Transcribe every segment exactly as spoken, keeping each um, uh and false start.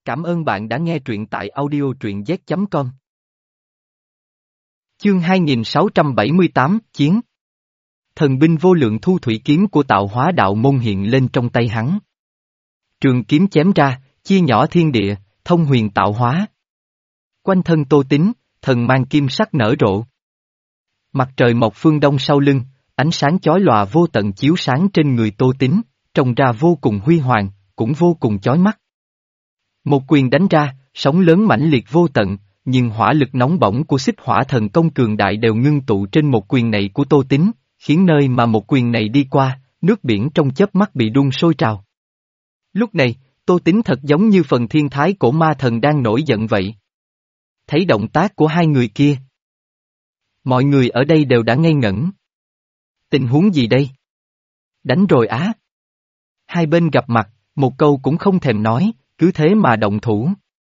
Cảm ơn bạn đã nghe truyện tại audio truyện z chấm com. Chương hai nghìn sáu trăm bảy mươi tám, Chiến. Thần binh vô lượng thu thủy kiếm của tạo hóa đạo môn hiện lên trong tay hắn. Trường kiếm chém ra, chia nhỏ thiên địa, thông huyền tạo hóa. Quanh thân Tô Tín, thần mang kim sắc nở rộ. Mặt trời mọc phương đông sau lưng, ánh sáng chói lòa vô tận chiếu sáng trên người Tô Tín, trông ra vô cùng huy hoàng, cũng vô cùng chói mắt. Một quyền đánh ra, sóng lớn mãnh liệt vô tận, nhưng hỏa lực nóng bỏng của xích hỏa thần công cường đại đều ngưng tụ trên một quyền này của Tô Tín, khiến nơi mà một quyền này đi qua, nước biển trong chớp mắt bị đun sôi trào. Lúc này, Tô Tín thật giống như phần thiên thái cổ ma thần đang nổi giận vậy. Thấy động tác của hai người kia, mọi người ở đây đều đã ngây ngẩn. Tình huống gì đây? Đánh rồi á. Hai bên gặp mặt, một câu cũng không thèm nói, cứ thế mà động thủ.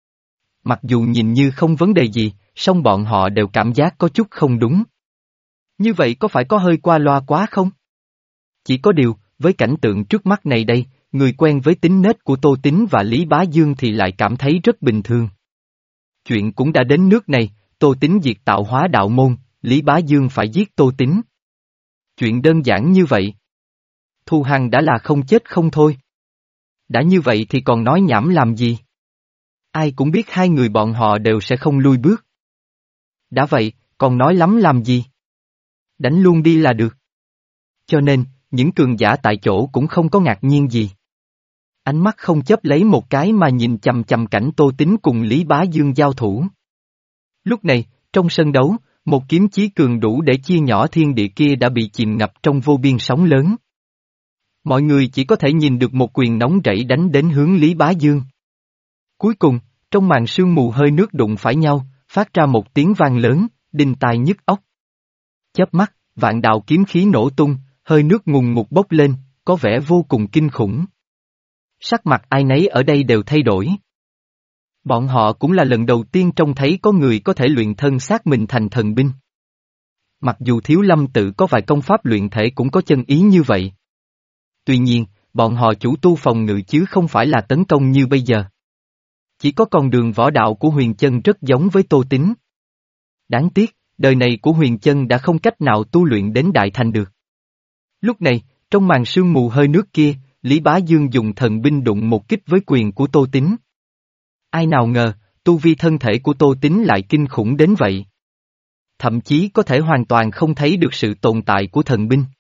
Mặc dù nhìn như không vấn đề gì, song bọn họ đều cảm giác có chút không đúng. Như vậy có phải có hơi qua loa quá không? Chỉ có điều, với cảnh tượng trước mắt này đây, người quen với tính nết của Tô Tín và Lý Bá Dương thì lại cảm thấy rất bình thường. Chuyện cũng đã đến nước này, Tô Tín diệt tạo hóa đạo môn, Lý Bá Dương phải giết Tô Tín. Chuyện đơn giản như vậy. Thù hằn đã là không chết không thôi. Đã như vậy thì còn nói nhảm làm gì? Ai cũng biết hai người bọn họ đều sẽ không lui bước. Đã vậy, còn nói lắm làm gì? Đánh luôn đi là được. Cho nên, những cường giả tại chỗ cũng không có ngạc nhiên gì. Ánh mắt không chớp lấy một cái mà nhìn chằm chằm cảnh Tô Tín cùng Lý Bá Dương giao thủ. Lúc này, trong sân đấu, một kiếm chí cường đủ để chia nhỏ thiên địa kia đã bị chìm ngập trong vô biên sóng lớn. Mọi người chỉ có thể nhìn được một quyền nóng rẫy đánh đến hướng Lý Bá Dương. Cuối cùng, trong màn sương mù hơi nước đụng phải nhau, phát ra một tiếng vang lớn, đinh tai nhức óc. Chớp mắt, vạn đạo kiếm khí nổ tung, hơi nước ngùn ngụt bốc lên, có vẻ vô cùng kinh khủng. Sắc mặt ai nấy ở đây đều thay đổi. Bọn họ cũng là lần đầu tiên trông thấy có người có thể luyện thân xác mình thành thần binh. Mặc dù Thiếu Lâm tự có vài công pháp luyện thể cũng có chân ý như vậy. Tuy nhiên, bọn họ chủ tu phòng ngự chứ không phải là tấn công như bây giờ. Chỉ có con đường võ đạo của Huyền Chân rất giống với Tô Tín. Đáng tiếc, đời này của Huyền Chân đã không cách nào tu luyện đến đại thành được. Lúc này, trong màn sương mù hơi nước kia, Lý Bá Dương dùng thần binh đụng một kích với quyền của Tô Tín. Ai nào ngờ, tu vi thân thể của Tô Tín lại kinh khủng đến vậy. Thậm chí có thể hoàn toàn không thấy được sự tồn tại của thần binh.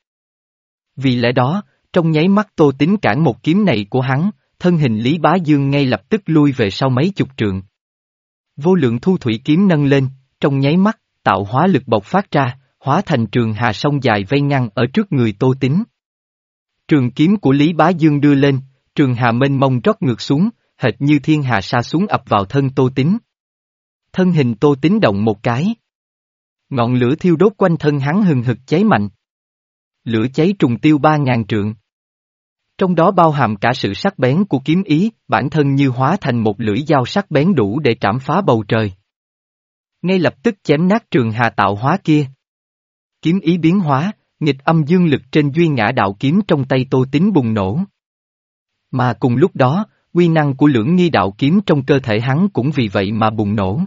Vì lẽ đó, trong nháy mắt Tô Tín cản một kiếm này của hắn, thân hình Lý Bá Dương ngay lập tức lui về sau mấy chục trượng. Vô lượng thu thủy kiếm nâng lên, trong nháy mắt, tạo hóa lực bộc phát ra, hóa thành trường hà sông dài vây ngăn ở trước người Tô Tín. Trường kiếm của Lý Bá Dương đưa lên, trường hà mênh mông rót ngược xuống, hệt như thiên hà sa xuống ập vào thân Tô Tín. Thân hình Tô Tín động một cái. Ngọn lửa thiêu đốt quanh thân hắn hừng hực cháy mạnh. Lửa cháy trùng tiêu ba ngàn trượng. Trong đó bao hàm cả sự sắc bén của kiếm ý, bản thân như hóa thành một lưỡi dao sắc bén đủ để trảm phá bầu trời. Ngay lập tức chém nát trường hà tạo hóa kia. Kiếm ý biến hóa, nghịch âm dương lực trên duy ngã đạo kiếm trong tay Tô Tín bùng nổ. Mà cùng lúc đó, uy năng của lưỡng nghi đạo kiếm trong cơ thể hắn cũng vì vậy mà bùng nổ.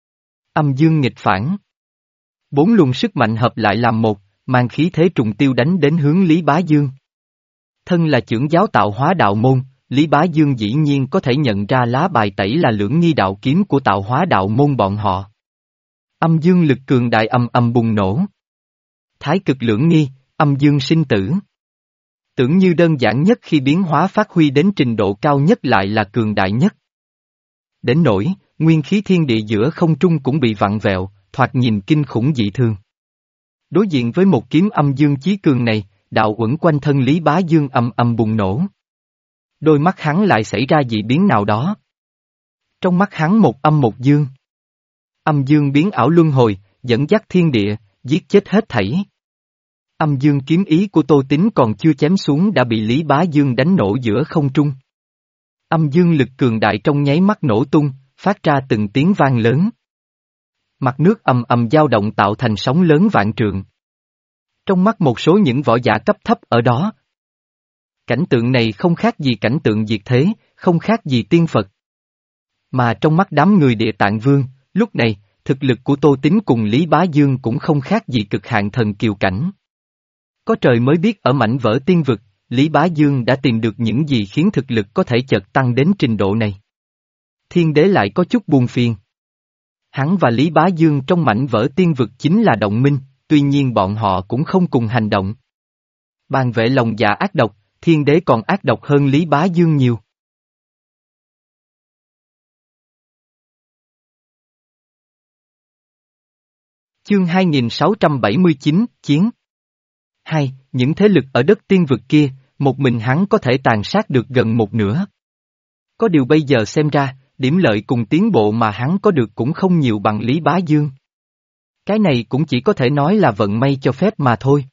Âm dương nghịch phản. Bốn luồng sức mạnh hợp lại làm một, mang khí thế trùng tiêu đánh đến hướng Lý Bá Dương. Thân là chưởng giáo tạo hóa đạo môn, Lý Bá Dương dĩ nhiên có thể nhận ra lá bài tẩy là lưỡng nghi đạo kiếm của tạo hóa đạo môn bọn họ. Âm dương lực cường đại ầm ầm bùng nổ. Thái cực lưỡng nghi, âm dương sinh tử. Tưởng như đơn giản nhất khi biến hóa phát huy đến trình độ cao nhất lại là cường đại nhất. Đến nỗi, nguyên khí thiên địa giữa không trung cũng bị vặn vẹo, thoạt nhìn kinh khủng dị thường. Đối diện với một kiếm âm dương chí cường này, đạo uẩn quanh thân Lý Bá Dương ầm ầm bùng nổ. Đôi mắt hắn lại xảy ra dị biến nào đó. Trong mắt hắn một âm một dương. Âm dương biến ảo luân hồi, dẫn dắt thiên địa, giết chết hết thảy. Âm dương kiếm ý của Tô Tín còn chưa chém xuống đã bị Lý Bá Dương đánh nổ giữa không trung. Âm dương lực cường đại trong nháy mắt nổ tung, phát ra từng tiếng vang lớn. Mặt nước ầm ầm dao động tạo thành sóng lớn vạn trượng. Trong mắt một số những võ giả cấp thấp ở đó. Cảnh tượng này không khác gì cảnh tượng diệt thế, không khác gì tiên Phật. Mà trong mắt đám người Địa Tạng Vương, lúc này, thực lực của Tô Tín cùng Lý Bá Dương cũng không khác gì cực hạn thần kiều cảnh. Có trời mới biết ở mảnh vỡ tiên vực, Lý Bá Dương đã tìm được những gì khiến thực lực có thể chợt tăng đến trình độ này. Thiên đế lại có chút buồn phiền. Hắn và Lý Bá Dương trong mảnh vỡ tiên vực chính là đồng minh, tuy nhiên bọn họ cũng không cùng hành động. Bàn vệ lòng dạ ác độc, thiên đế còn ác độc hơn Lý Bá Dương nhiều. Chương hai nghìn sáu trăm bảy mươi chín, Chiến. Hai, những thế lực ở đất tiên vực kia, một mình hắn có thể tàn sát được gần một nửa. Có điều bây giờ xem ra, điểm lợi cùng tiến bộ mà hắn có được cũng không nhiều bằng Lý Bá Dương. Cái này cũng chỉ có thể nói là vận may cho phép mà thôi.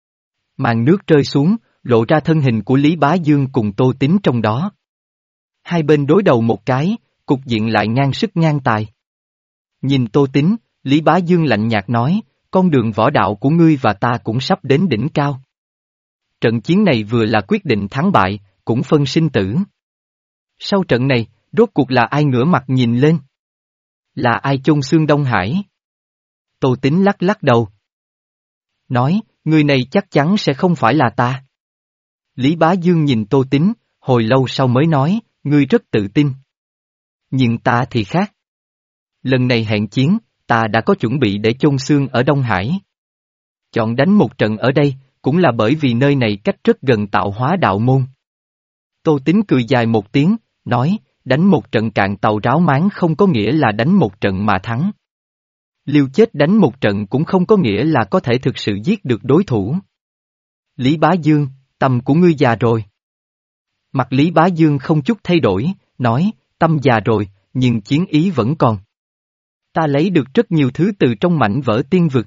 Màn nước rơi xuống, lộ ra thân hình của Lý Bá Dương cùng Tô Tín trong đó. Hai bên đối đầu một cái, cục diện lại ngang sức ngang tài. Nhìn Tô Tín, Lý Bá Dương lạnh nhạt nói, con đường võ đạo của ngươi và ta cũng sắp đến đỉnh cao. Trận chiến này vừa là quyết định thắng bại, cũng phân sinh tử. Sau trận này, rốt cuộc là ai ngửa mặt nhìn lên? Là ai chôn xương Đông Hải? Tô Tín lắc lắc đầu. Nói, người này chắc chắn sẽ không phải là ta. Lý Bá Dương nhìn Tô Tín, hồi lâu sau mới nói, ngươi rất tự tin. Nhưng ta thì khác. Lần này hẹn chiến, ta đã có chuẩn bị để chôn xương ở Đông Hải. Chọn đánh một trận ở đây, cũng là bởi vì nơi này cách rất gần Tạo Hóa Đạo Môn. Tô Tín cười dài một tiếng, nói, đánh một trận cạn tàu ráo máng không có nghĩa là đánh một trận mà thắng. Liều chết đánh một trận cũng không có nghĩa là có thể thực sự giết được đối thủ. Lý Bá Dương, tâm của ngươi già rồi. Mặt Lý Bá Dương không chút thay đổi, nói, tâm già rồi, nhưng chiến ý vẫn còn. Ta lấy được rất nhiều thứ từ trong mảnh vỡ tiên vực.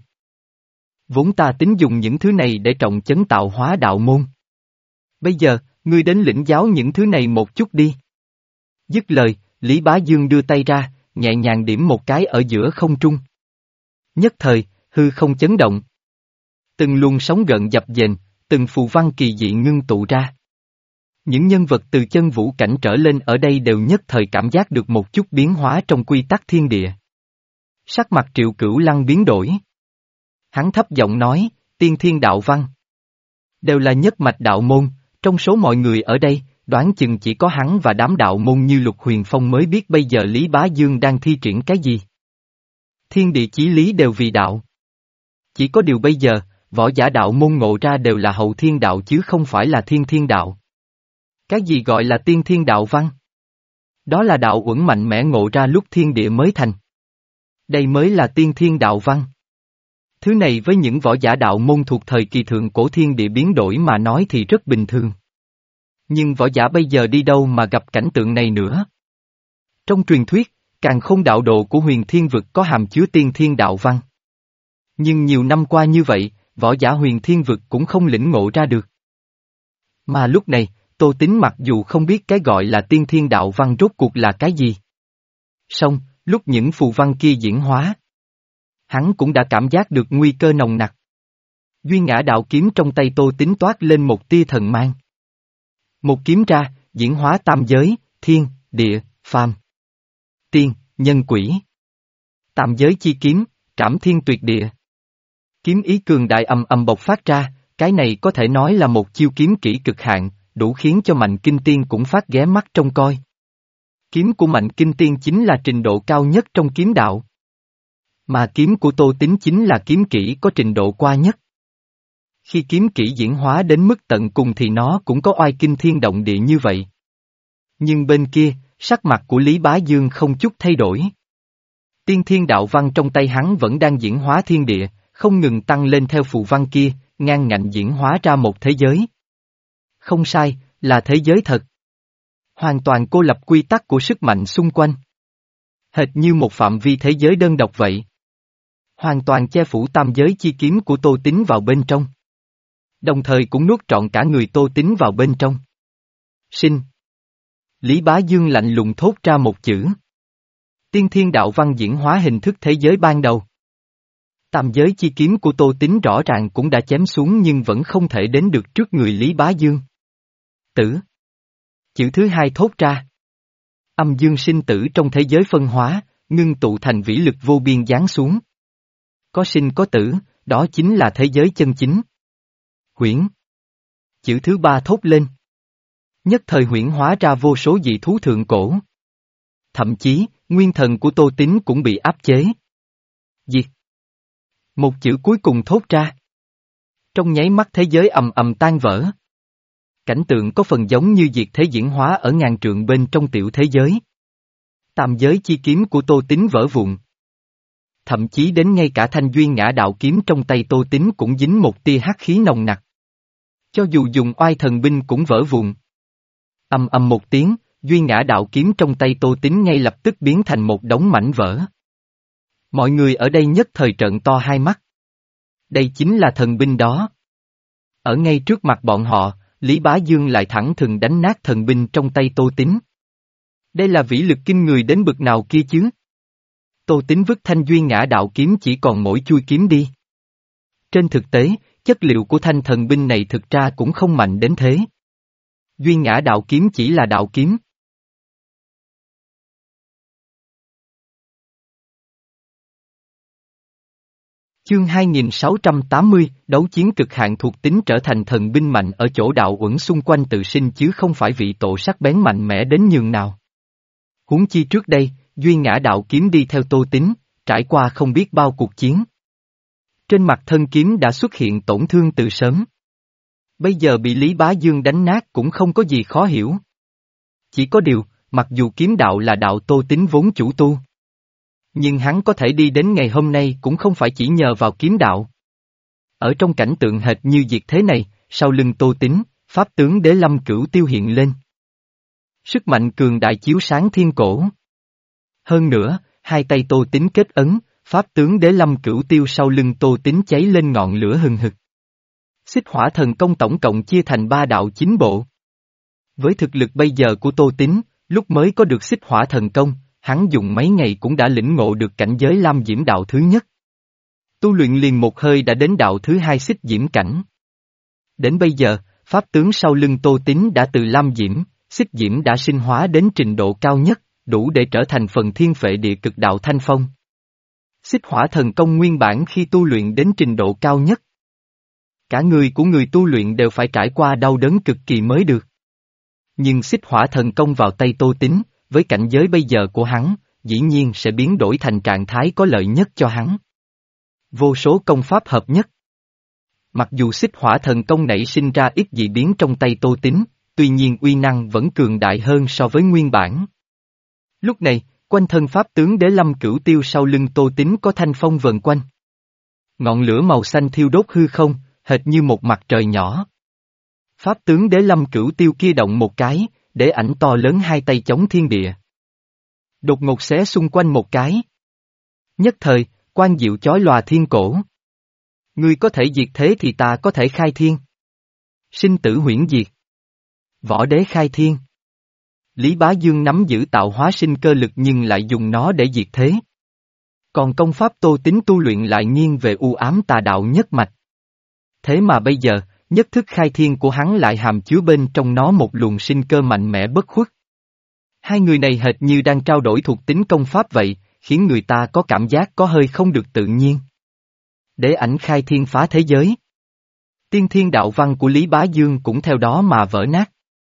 Vốn ta tính dùng những thứ này để trọng chấn Tạo Hóa Đạo Môn. Bây giờ, ngươi đến lĩnh giáo những thứ này một chút đi. Dứt lời, Lý Bá Dương đưa tay ra, nhẹ nhàng điểm một cái ở giữa không trung. Nhất thời, hư không chấn động. Từng luồng sóng gợn dập dềnh, từng phù văn kỳ dị ngưng tụ ra. Những nhân vật từ chân vũ cảnh trở lên ở đây đều nhất thời cảm giác được một chút biến hóa trong quy tắc thiên địa. Sắc mặt Triệu Cửu Lăng biến đổi. Hắn thấp giọng nói, tiên thiên đạo văn. Đều là nhất mạch đạo môn, trong số mọi người ở đây, đoán chừng chỉ có hắn và đám đạo môn như Lục Huyền Phong mới biết bây giờ Lý Bá Dương đang thi triển cái gì. Thiên địa chí lý đều vì đạo. Chỉ có điều bây giờ, võ giả đạo môn ngộ ra đều là hậu thiên đạo chứ không phải là thiên thiên đạo. Cái gì gọi là tiên thiên đạo văn? Đó là đạo uẩn mạnh mẽ ngộ ra lúc thiên địa mới thành. Đây mới là tiên thiên đạo văn. Thứ này với những võ giả đạo môn thuộc thời kỳ thượng cổ thiên địa biến đổi mà nói thì rất bình thường. Nhưng võ giả bây giờ đi đâu mà gặp cảnh tượng này nữa? Trong truyền thuyết, càn khôn đạo độ của huyền thiên vực có hàm chứa tiên thiên đạo văn. Nhưng nhiều năm qua như vậy, võ giả huyền thiên vực cũng không lĩnh ngộ ra được. Mà lúc này, Tô Tín mặc dù không biết cái gọi là tiên thiên đạo văn rốt cuộc là cái gì. Song, lúc những phù văn kia diễn hóa, hắn cũng đã cảm giác được nguy cơ nồng nặc. Duy ngã đạo kiếm trong tay Tô Tín toát lên một tia thần mang. Một kiếm ra, diễn hóa tam giới, thiên, địa, phàm, tiên, nhân quỷ. Tam giới chi kiếm, trảm thiên tuyệt địa. Kiếm ý cường đại ầm ầm bộc phát ra, cái này có thể nói là một chiêu kiếm kỹ cực hạn, đủ khiến cho Mạnh Kinh Tiên cũng phát ghé mắt trông coi. Kiếm của Mạnh Kinh Tiên chính là trình độ cao nhất trong kiếm đạo. Mà kiếm của Tô Tín chính là kiếm kỹ có trình độ qua nhất. Khi kiếm kỹ diễn hóa đến mức tận cùng thì nó cũng có oai kinh thiên động địa như vậy. Nhưng bên kia, sắc mặt của Lý Bá Dương không chút thay đổi. Tiên thiên đạo văn trong tay hắn vẫn đang diễn hóa thiên địa, không ngừng tăng lên theo phù văn kia, ngang ngạnh diễn hóa ra một thế giới. Không sai, là thế giới thật. Hoàn toàn cô lập quy tắc của sức mạnh xung quanh. Hệt như một phạm vi thế giới đơn độc vậy. Hoàn toàn che phủ tam giới chi kiếm của Tô Tín vào bên trong. Đồng thời cũng nuốt trọn cả người Tô Tín vào bên trong. Sinh. Lý Bá Dương lạnh lùng thốt ra một chữ. Tiên thiên đạo văn diễn hóa hình thức thế giới ban đầu. Tam giới chi kiếm của Tô Tín rõ ràng cũng đã chém xuống nhưng vẫn không thể đến được trước người Lý Bá Dương. Tử. Chữ thứ hai thốt ra. Âm dương sinh tử trong thế giới phân hóa, ngưng tụ thành vĩ lực vô biên giáng xuống. Có sinh có tử, đó chính là thế giới chân chính. Huyễn. Chữ thứ ba thốt lên. Nhất thời huyễn hóa ra vô số dị thú thượng cổ. Thậm chí, nguyên thần của Tô Tín cũng bị áp chế. Diệt. Một chữ cuối cùng thốt ra. Trong nháy mắt thế giới ầm ầm tan vỡ. Cảnh tượng có phần giống như diệt thế diễn hóa ở ngàn trượng bên trong tiểu thế giới. Tam giới chi kiếm của Tô Tín vỡ vụn. Thậm chí đến ngay cả thanh duyên ngã đạo kiếm trong tay Tô Tín cũng dính một tia hắc khí nồng nặc. Cho dù dùng oai thần binh cũng vỡ vụn. Ầm ầm một tiếng, duyên ngã đạo kiếm trong tay Tô Tín ngay lập tức biến thành một đống mảnh vỡ. Mọi người ở đây nhất thời trợn to hai mắt. Đây chính là thần binh đó. Ở ngay trước mặt bọn họ, Lý Bá Dương lại thẳng thừng đánh nát thần binh trong tay Tô Tín. Đây là vĩ lực kinh người đến bực nào kia chứ? Tô Tín vứt thanh duyên ngã đạo kiếm chỉ còn mỗi chui kiếm đi. Trên thực tế, chất liệu của thanh thần binh này thực ra cũng không mạnh đến thế. Duyên ngã đạo kiếm chỉ là đạo kiếm. Chương hai nghìn sáu trăm tám mươi, đấu chiến cực hạn thuộc tính trở thành thần binh mạnh ở chỗ đạo uẩn xung quanh tự sinh chứ không phải vị tổ sắc bén mạnh mẽ đến nhường nào. Huống chi trước đây, duyên ngã đạo kiếm đi theo Tô Tín, trải qua không biết bao cuộc chiến. Trên mặt thân kiếm đã xuất hiện tổn thương từ sớm. Bây giờ bị Lý Bá Dương đánh nát cũng không có gì khó hiểu. Chỉ có điều, mặc dù kiếm đạo là đạo Tô Tín vốn chủ tu. Nhưng hắn có thể đi đến ngày hôm nay cũng không phải chỉ nhờ vào kiếm đạo. Ở trong cảnh tượng hệt như diệt thế này, sau lưng Tô Tín, pháp tướng Đế Lâm Cửu Tiêu hiện lên. Sức mạnh cường đại chiếu sáng thiên cổ. Hơn nữa, hai tay Tô Tín kết ấn, pháp tướng Đế Lâm Cửu Tiêu sau lưng Tô Tín cháy lên ngọn lửa hừng hực. Xích hỏa thần công tổng cộng chia thành ba đạo chính bộ. Với thực lực bây giờ của Tô Tín, lúc mới có được xích hỏa thần công, hắn dùng mấy ngày cũng đã lĩnh ngộ được cảnh giới Lam Diễm đạo thứ nhất. Tu luyện liền một hơi đã đến đạo thứ hai xích diễm cảnh. Đến bây giờ, pháp tướng sau lưng Tô Tín đã từ Lam Diễm, xích diễm đã sinh hóa đến trình độ cao nhất, đủ để trở thành phần thiên phệ địa cực đạo thanh phong. Xích hỏa thần công nguyên bản khi tu luyện đến trình độ cao nhất. Cả người của người tu luyện đều phải trải qua đau đớn cực kỳ mới được. Nhưng xích hỏa thần công vào tay Tô Tín, với cảnh giới bây giờ của hắn, dĩ nhiên sẽ biến đổi thành trạng thái có lợi nhất cho hắn. Vô số công pháp hợp nhất. Mặc dù xích hỏa thần công nảy sinh ra ít dị biến trong tay Tô Tín, tuy nhiên uy năng vẫn cường đại hơn so với nguyên bản. Lúc này, quanh thân pháp tướng Đế Lâm Cửu Tiêu sau lưng Tô Tín có thanh phong vần quanh. Ngọn lửa màu xanh thiêu đốt hư không, hệt như một mặt trời nhỏ. Pháp tướng Đế Lâm Cửu Tiêu kia động một cái, để ảnh to lớn hai tay chống thiên địa. Đột ngột xé xung quanh một cái. Nhất thời, quang diệu chói lòa thiên cổ. Ngươi có thể diệt thế thì ta có thể khai thiên. Sinh tử huyễn diệt. Võ đế khai thiên. Lý Bá Dương nắm giữ tạo hóa sinh cơ lực nhưng lại dùng nó để diệt thế. Còn công pháp Tô Tín tu luyện lại nghiêng về u ám tà đạo nhất mạch. Thế mà bây giờ, nhất thức khai thiên của hắn lại hàm chứa bên trong nó một luồng sinh cơ mạnh mẽ bất khuất. Hai người này hệt như đang trao đổi thuộc tính công pháp vậy, khiến người ta có cảm giác có hơi không được tự nhiên. Để ảnh khai thiên phá thế giới. Tiên thiên đạo văn của Lý Bá Dương cũng theo đó mà vỡ nát.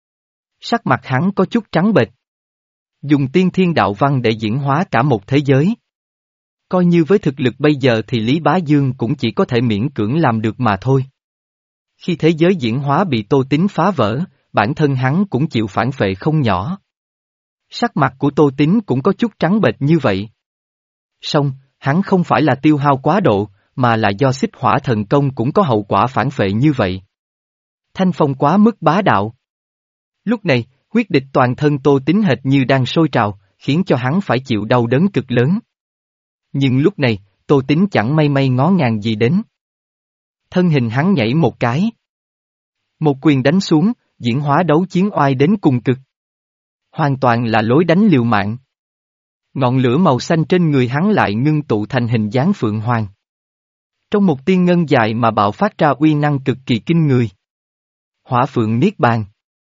Sắc mặt hắn có chút trắng bệch. Dùng tiên thiên đạo văn để diễn hóa cả một thế giới. Coi như với thực lực bây giờ thì Lý Bá Dương cũng chỉ có thể miễn cưỡng làm được mà thôi. Khi thế giới diễn hóa bị Tô Tín phá vỡ, bản thân hắn cũng chịu phản phệ không nhỏ. Sắc mặt của Tô Tín cũng có chút trắng bệch như vậy. Song, hắn không phải là tiêu hao quá độ, mà là do xích hỏa thần công cũng có hậu quả phản phệ như vậy. Thanh phong quá mức bá đạo. Lúc này, huyết địch toàn thân Tô Tín hệt như đang sôi trào, khiến cho hắn phải chịu đau đớn cực lớn. Nhưng lúc này, Tô Tín chẳng may may ngó ngàng gì đến. Thân hình hắn nhảy một cái. Một quyền đánh xuống, diễn hóa đấu chiến oai đến cùng cực. Hoàn toàn là lối đánh liều mạng. Ngọn lửa màu xanh trên người hắn lại ngưng tụ thành hình dáng phượng hoàng. Trong một tiên ngân dài mà bạo phát ra uy năng cực kỳ kinh người. Hỏa phượng niết bàn.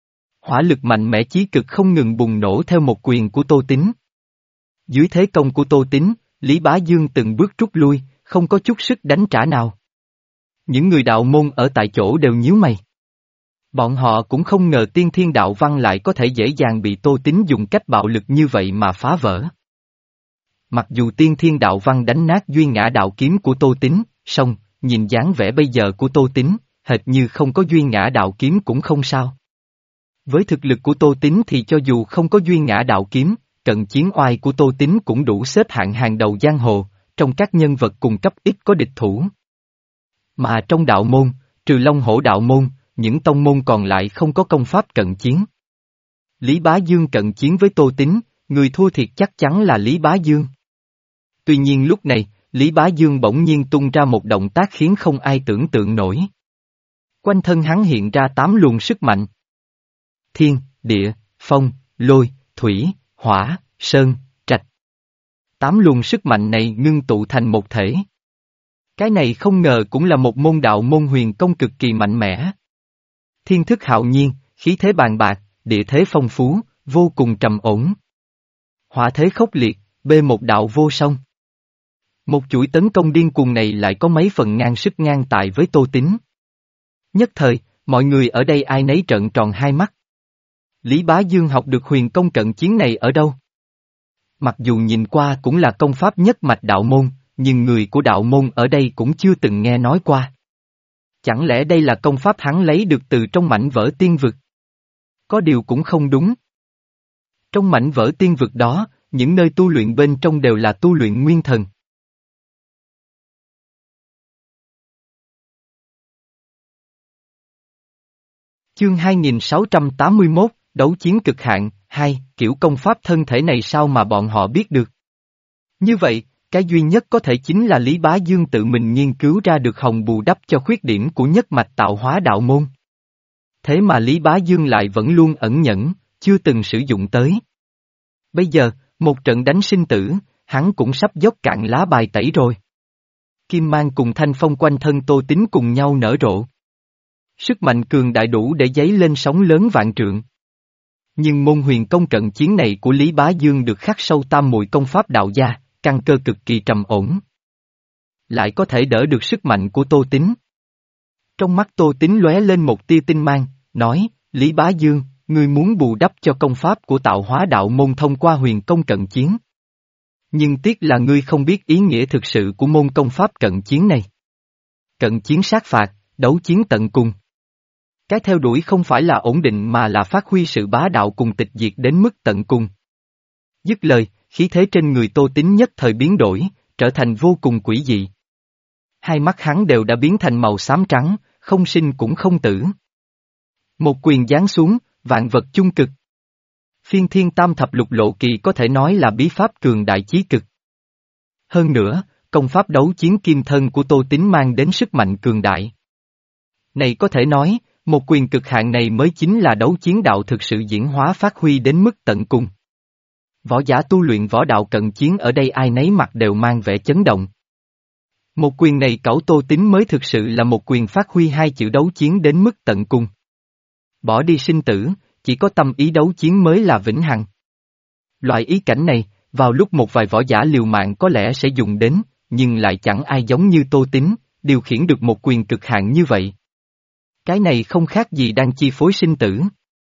Hỏa lực mạnh mẽ chí cực không ngừng bùng nổ theo một quyền của Tô Tín. Dưới thế công của Tô Tín, Lý Bá Dương từng bước rút lui, không có chút sức đánh trả nào. Những người đạo môn ở tại chỗ đều nhíu mày. Bọn họ cũng không ngờ tiên thiên đạo văn lại có thể dễ dàng bị Tô Tín dùng cách bạo lực như vậy mà phá vỡ. Mặc dù tiên thiên đạo văn đánh nát duy ngã đạo kiếm của Tô Tín, song, nhìn dáng vẻ bây giờ của Tô Tín, hệt như không có duy ngã đạo kiếm cũng không sao. Với thực lực của Tô Tín thì cho dù không có duy ngã đạo kiếm, cận chiến oai của Tô Tín cũng đủ xếp hạng hàng đầu giang hồ, trong các nhân vật cùng cấp ít có địch thủ. Mà trong đạo môn, trừ Long Hổ đạo môn, những tông môn còn lại không có công pháp cận chiến. Lý Bá Dương cận chiến với Tô Tín, người thua thiệt chắc chắn là Lý Bá Dương. Tuy nhiên lúc này, Lý Bá Dương bỗng nhiên tung ra một động tác khiến không ai tưởng tượng nổi. Quanh thân hắn hiện ra tám luồng sức mạnh. Thiên, địa, phong, lôi, thủy, hỏa, sơn, trạch. Tám luồng sức mạnh này ngưng tụ thành một thể. Cái này không ngờ cũng là một môn đạo môn huyền công cực kỳ mạnh mẽ. Thiên thức hạo nhiên, khí thế bàn bạc, địa thế phong phú, vô cùng trầm ổn. Hỏa thế khốc liệt, bê một đạo vô song. Một chuỗi tấn công điên cuồng này lại có mấy phần ngang sức ngang tài với Tô Tín. Nhất thời, mọi người ở đây ai nấy trợn tròn hai mắt. Lý Bá Dương học được huyền công cận chiến này ở đâu? Mặc dù nhìn qua cũng là công pháp nhất mạch đạo môn, nhưng người của đạo môn ở đây cũng chưa từng nghe nói qua. Chẳng lẽ đây là công pháp hắn lấy được từ trong mảnh vỡ tiên vực? Có điều cũng không đúng. Trong mảnh vỡ tiên vực đó, những nơi tu luyện bên trong đều là tu luyện nguyên thần. Chương hai nghìn sáu trăm tám mươi mốt, Đấu chiến cực hạn, hai, kiểu công pháp thân thể này sao mà bọn họ biết được? Như vậy, cái duy nhất có thể chính là Lý Bá Dương tự mình nghiên cứu ra được hồng bù đắp cho khuyết điểm của nhất mạch tạo hóa đạo môn. Thế mà Lý Bá Dương lại vẫn luôn ẩn nhẫn, chưa từng sử dụng tới. Bây giờ, một trận đánh sinh tử, hắn cũng sắp dốc cạn lá bài tẩy rồi. Kim mang cùng thanh phong quanh thân Tô Tín cùng nhau nở rộ. Sức mạnh cường đại đủ để dấy lên sóng lớn vạn trượng. Nhưng môn huyền công cận chiến này của Lý Bá Dương được khắc sâu tam mùi công pháp đạo gia, căn cơ cực kỳ trầm ổn. Lại có thể đỡ được sức mạnh của Tô Tín. Trong mắt Tô Tín lóe lên một tia tinh mang, nói, Lý Bá Dương, ngươi muốn bù đắp cho công pháp của tạo hóa đạo môn thông qua huyền công cận chiến. Nhưng tiếc là ngươi không biết ý nghĩa thực sự của môn công pháp cận chiến này. Cận chiến sát phạt, đấu chiến tận cùng. Cái theo đuổi không phải là ổn định mà là phát huy sự bá đạo cùng tịch diệt đến mức tận cùng. Dứt lời, khí thế trên người Tô Tín nhất thời biến đổi, trở thành vô cùng quỷ dị. Hai mắt hắn đều đã biến thành màu xám trắng, không sinh cũng không tử. Một quyền giáng xuống, vạn vật chung cực. Phiên thiên tam thập lục lộ kỳ có thể nói là bí pháp cường đại chí cực. Hơn nữa, công pháp đấu chiến kim thân của Tô Tín mang đến sức mạnh cường đại. Này có thể nói, một quyền cực hạn này mới chính là đấu chiến đạo thực sự diễn hóa phát huy đến mức tận cùng. Võ giả tu luyện võ đạo cận chiến ở đây ai nấy mặt đều mang vẻ chấn động. Một quyền này cẩu Tô Tín mới thực sự là một quyền phát huy hai chữ đấu chiến đến mức tận cùng. Bỏ đi sinh tử, chỉ có tâm ý đấu chiến mới là vĩnh hằng. Loại ý cảnh này, vào lúc một vài võ giả liều mạng có lẽ sẽ dùng đến, nhưng lại chẳng ai giống như Tô Tín, điều khiển được một quyền cực hạn như vậy. Cái này không khác gì đang chi phối sinh tử.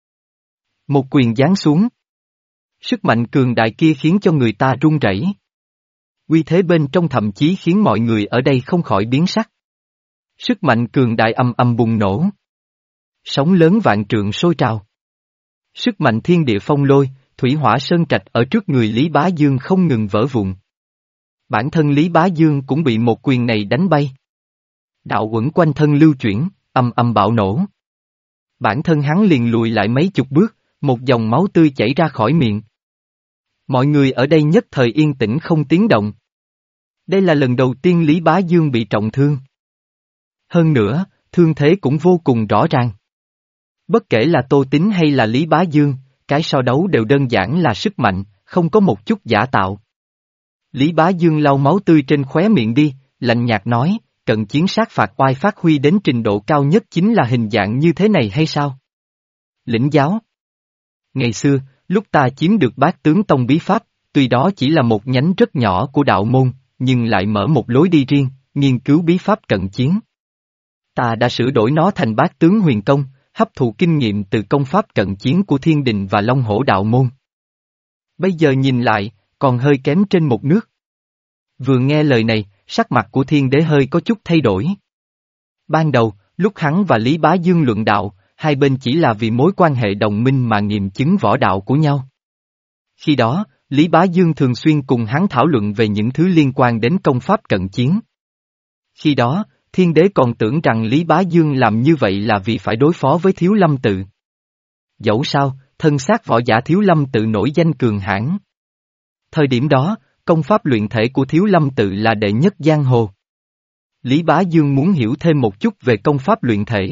Một quyền giáng xuống. Sức mạnh cường đại kia khiến cho người ta run rẩy. Uy thế bên trong thậm chí khiến mọi người ở đây không khỏi biến sắc. Sức mạnh cường đại âm âm bùng nổ. Sóng lớn vạn trượng sôi trào. Sức mạnh thiên địa phong lôi, thủy hỏa sơn trạch ở trước người Lý Bá Dương không ngừng vỡ vụn. Bản thân Lý Bá Dương cũng bị một quyền này đánh bay. Đạo uẩn quanh thân lưu chuyển, âm âm bạo nổ. Bản thân hắn liền lùi lại mấy chục bước, một dòng máu tươi chảy ra khỏi miệng. Mọi người ở đây nhất thời yên tĩnh không tiếng động. Đây là lần đầu tiên Lý Bá Dương bị trọng thương. Hơn nữa, thương thế cũng vô cùng rõ ràng. Bất kể là Tô Tín hay là Lý Bá Dương, cái so đấu đều đơn giản là sức mạnh, không có một chút giả tạo. Lý Bá Dương lau máu tươi trên khóe miệng đi, lạnh nhạt nói, cận chiến sát phạt oai phát huy đến trình độ cao nhất chính là hình dạng như thế này hay sao? Lĩnh giáo. Ngày xưa, lúc ta chiếm được Bát Tướng Tông bí pháp, tuy đó chỉ là một nhánh rất nhỏ của đạo môn, nhưng lại mở một lối đi riêng, nghiên cứu bí pháp cận chiến. Ta đã sửa đổi nó thành Bát Tướng Huyền Công, hấp thụ kinh nghiệm từ công pháp cận chiến của Thiên Đình và Long Hổ đạo môn. Bây giờ nhìn lại, còn hơi kém trên một nước. Vừa nghe lời này, sắc mặt của Thiên Đế hơi có chút thay đổi. Ban đầu, lúc hắn và Lý Bá Dương luận đạo, hai bên chỉ là vì mối quan hệ đồng minh mà nghiệm chứng võ đạo của nhau. Khi đó, Lý Bá Dương thường xuyên cùng hắn thảo luận về những thứ liên quan đến công pháp cận chiến. Khi đó, Thiên Đế còn tưởng rằng Lý Bá Dương làm như vậy là vì phải đối phó với Thiếu Lâm Tự. Dẫu sao, thân xác võ giả Thiếu Lâm Tự nổi danh cường hãn. Thời điểm đó, công pháp luyện thể của Thiếu Lâm Tự là đệ nhất giang hồ. Lý Bá Dương muốn hiểu thêm một chút về công pháp luyện thể.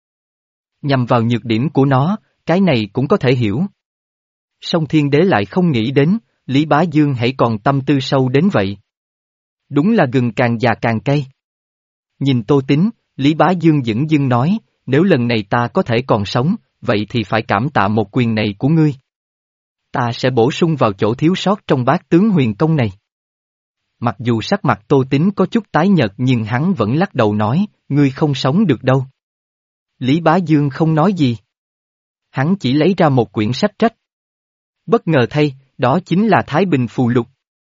Nhằm vào nhược điểm của nó, cái này cũng có thể hiểu. Song Thiên Đế lại không nghĩ đến, Lý Bá Dương hãy còn tâm tư sâu đến vậy. Đúng là gừng càng già càng cay. Nhìn Tô Tín, Lý Bá Dương dửng dưng nói, nếu lần này ta có thể còn sống, vậy thì phải cảm tạ một quyền này của ngươi. Ta sẽ bổ sung vào chỗ thiếu sót trong Bát Tướng Huyền Công này. Mặc dù sắc mặt Tô Tín có chút tái nhợt nhưng hắn vẫn lắc đầu nói, ngươi không sống được đâu. Lý Bá Dương không nói gì. Hắn chỉ lấy ra một quyển sách trách. Bất ngờ thay, đó chính là Thái Bình Phù Lục.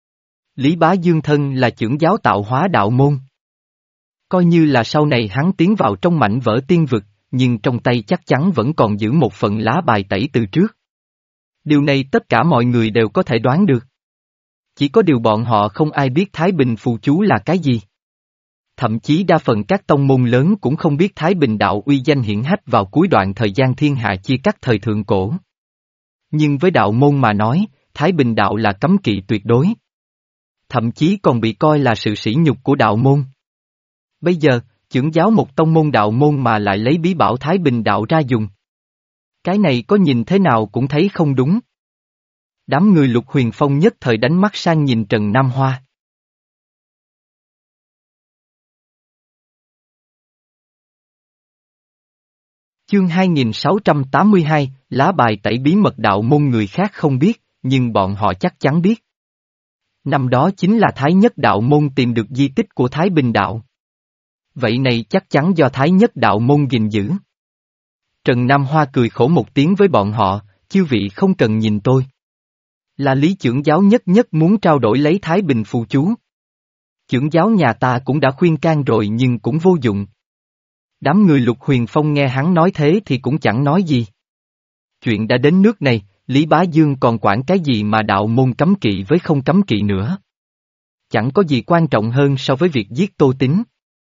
Lý Bá Dương thân là chưởng giáo Tạo Hóa đạo môn. Coi như là sau này hắn tiến vào trong mảnh vỡ tiên vực, nhưng trong tay chắc chắn vẫn còn giữ một phần lá bài tẩy từ trước. Điều này tất cả mọi người đều có thể đoán được. Chỉ có điều bọn họ không ai biết Thái Bình Phù Chú là cái gì. Thậm chí đa phần các tông môn lớn cũng không biết Thái Bình đạo uy danh hiển hách vào cuối đoạn thời gian thiên hạ chia cắt thời thượng cổ. Nhưng với đạo môn mà nói, Thái Bình đạo là cấm kỵ tuyệt đối. Thậm chí còn bị coi là sự sỉ nhục của đạo môn. Bây giờ, chưởng giáo một tông môn đạo môn mà lại lấy bí bảo Thái Bình đạo ra dùng. Cái này có nhìn thế nào cũng thấy không đúng. Đám người Lục Huyền Phong nhất thời đánh mắt sang nhìn Trần Nam Hoa. Chương hai nghìn sáu trăm tám mươi hai, lá bài tẩy bí mật đạo môn người khác không biết, nhưng bọn họ chắc chắn biết. Năm đó chính là Thái Nhất đạo môn tìm được di tích của Thái Bình đạo. Vậy này chắc chắn do Thái Nhất đạo môn gìn giữ. Trần Nam Hoa cười khổ một tiếng với bọn họ, chư vị không cần nhìn tôi. Là Lý chưởng giáo nhất nhất muốn trao đổi lấy Thái Bình phù chú. Chưởng giáo nhà ta cũng đã khuyên can rồi nhưng cũng vô dụng. Đám người Lục Huyền Phong nghe hắn nói thế thì cũng chẳng nói gì. Chuyện đã đến nước này, Lý Bá Dương còn quản cái gì mà đạo môn cấm kỵ với không cấm kỵ nữa. Chẳng có gì quan trọng hơn so với việc giết Tô Tín.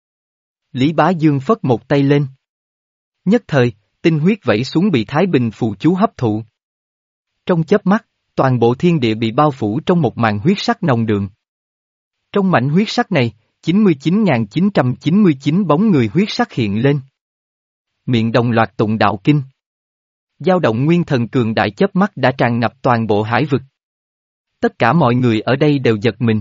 Lý Bá Dương phất một tay lên. Nhất thời, tinh huyết vẩy xuống bị Thái Bình phù chú hấp thụ. Trong chớp mắt, toàn bộ thiên địa bị bao phủ trong một màn huyết sắc nồng đượm. Trong mảnh huyết sắc này, chín mươi chín nghìn chín trăm chín mươi chín bóng người huyết sắc hiện lên. Miệng đồng loạt tụng đạo kinh. Dao động nguyên thần cường đại chớp mắt đã tràn ngập toàn bộ hải vực. Tất cả mọi người ở đây đều giật mình.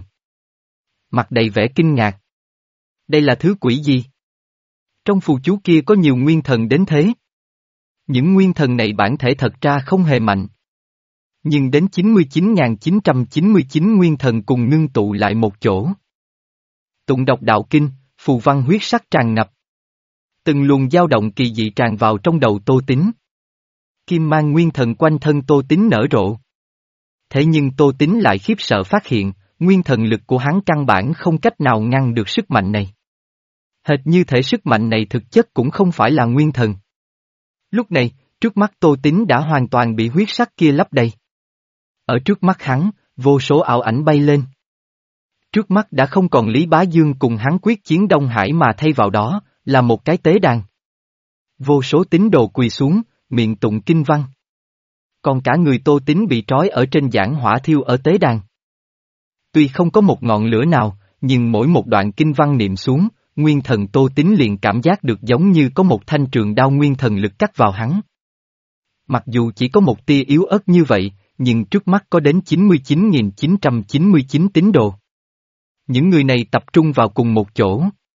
Mặt đầy vẻ kinh ngạc. Đây là thứ quỷ gì? Trong phù chú kia có nhiều nguyên thần đến thế. Những nguyên thần này bản thể thật ra không hề mạnh. Nhưng đến chín mươi chín nghìn chín trăm chín mươi chín nguyên thần cùng ngưng tụ lại một chỗ. Tụng đọc đạo kinh, phù văn huyết sắc tràn ngập. Từng luồng dao động kỳ dị tràn vào trong đầu Tô Tín. Kim mang nguyên thần quanh thân Tô Tín nở rộ. Thế nhưng Tô Tín lại khiếp sợ phát hiện, nguyên thần lực của hắn căn bản không cách nào ngăn được sức mạnh này. Hệt như thể sức mạnh này thực chất cũng không phải là nguyên thần. Lúc này, trước mắt Tô Tín đã hoàn toàn bị huyết sắc kia lấp đầy. Ở trước mắt hắn, vô số ảo ảnh bay lên. Trước mắt đã không còn Lý Bá Dương cùng hắn quyết chiến Đông Hải mà thay vào đó, là một cái tế đàn. Vô số tín đồ quỳ xuống, miệng tụng kinh văn. Còn cả người Tô Tín bị trói ở trên giảng hỏa thiêu ở tế đàn. Tuy không có một ngọn lửa nào, nhưng mỗi một đoạn kinh văn niệm xuống, nguyên thần Tô Tín liền cảm giác được giống như có một thanh trường đao nguyên thần lực cắt vào hắn. Mặc dù chỉ có một tia yếu ớt như vậy, nhưng trước mắt có đến chín mươi chín nghìn chín trăm chín mươi chín tín đồ. Những người này tập trung vào cùng một chỗ.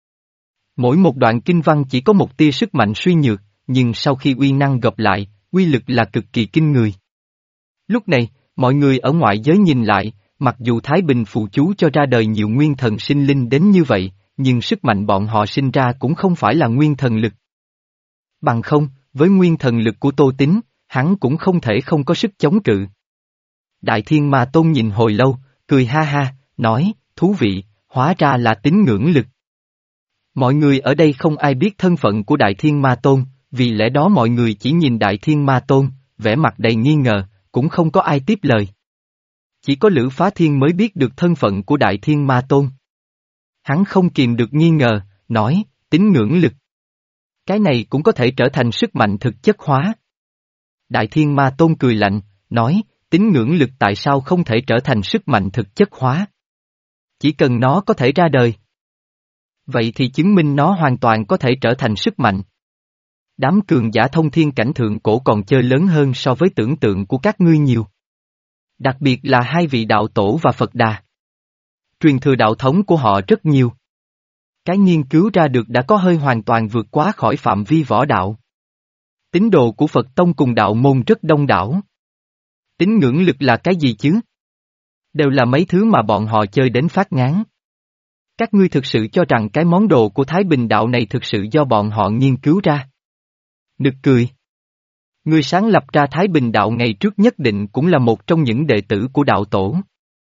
Mỗi một đoạn kinh văn chỉ có một tia sức mạnh suy nhược, nhưng sau khi uy năng gộp lại, uy lực là cực kỳ kinh người. Lúc này, mọi người ở ngoại giới nhìn lại, mặc dù Thái Bình phù chú cho ra đời nhiều nguyên thần sinh linh đến như vậy, nhưng sức mạnh bọn họ sinh ra cũng không phải là nguyên thần lực. Bằng không, với nguyên thần lực của Tô Tín, hắn cũng không thể không có sức chống cự. Đại Thiên Ma Tôn nhìn hồi lâu, cười ha ha, nói, thú vị, hóa ra là tín ngưỡng lực. Mọi người ở đây không ai biết thân phận của Đại Thiên Ma Tôn, vì lẽ đó mọi người chỉ nhìn Đại Thiên Ma Tôn, vẻ mặt đầy nghi ngờ, cũng không có ai tiếp lời. Chỉ có Lữ Phá Thiên mới biết được thân phận của Đại Thiên Ma Tôn. Hắn không kìm được nghi ngờ, nói, tín ngưỡng lực. Cái này cũng có thể trở thành sức mạnh thực chất hóa. Đại Thiên Ma Tôn cười lạnh, nói, tín ngưỡng lực tại sao không thể trở thành sức mạnh thực chất hóa? Chỉ cần nó có thể ra đời. Vậy thì chứng minh nó hoàn toàn có thể trở thành sức mạnh. Đám cường giả thông thiên cảnh thượng cổ còn chơi lớn hơn so với tưởng tượng của các ngươi nhiều. Đặc biệt là hai vị đạo tổ và Phật Đà. Truyền thừa đạo thống của họ rất nhiều. Cái nghiên cứu ra được đã có hơi hoàn toàn vượt quá khỏi phạm vi võ đạo. Tín đồ của Phật Tông cùng đạo môn rất đông đảo. Tín ngưỡng lực là cái gì chứ? Đều là mấy thứ mà bọn họ chơi đến phát ngán. Các ngươi thực sự cho rằng cái món đồ của Thái Bình đạo này thực sự do bọn họ nghiên cứu ra? Nực cười. Người sáng lập ra Thái Bình đạo ngày trước nhất định cũng là một trong những đệ tử của đạo tổ.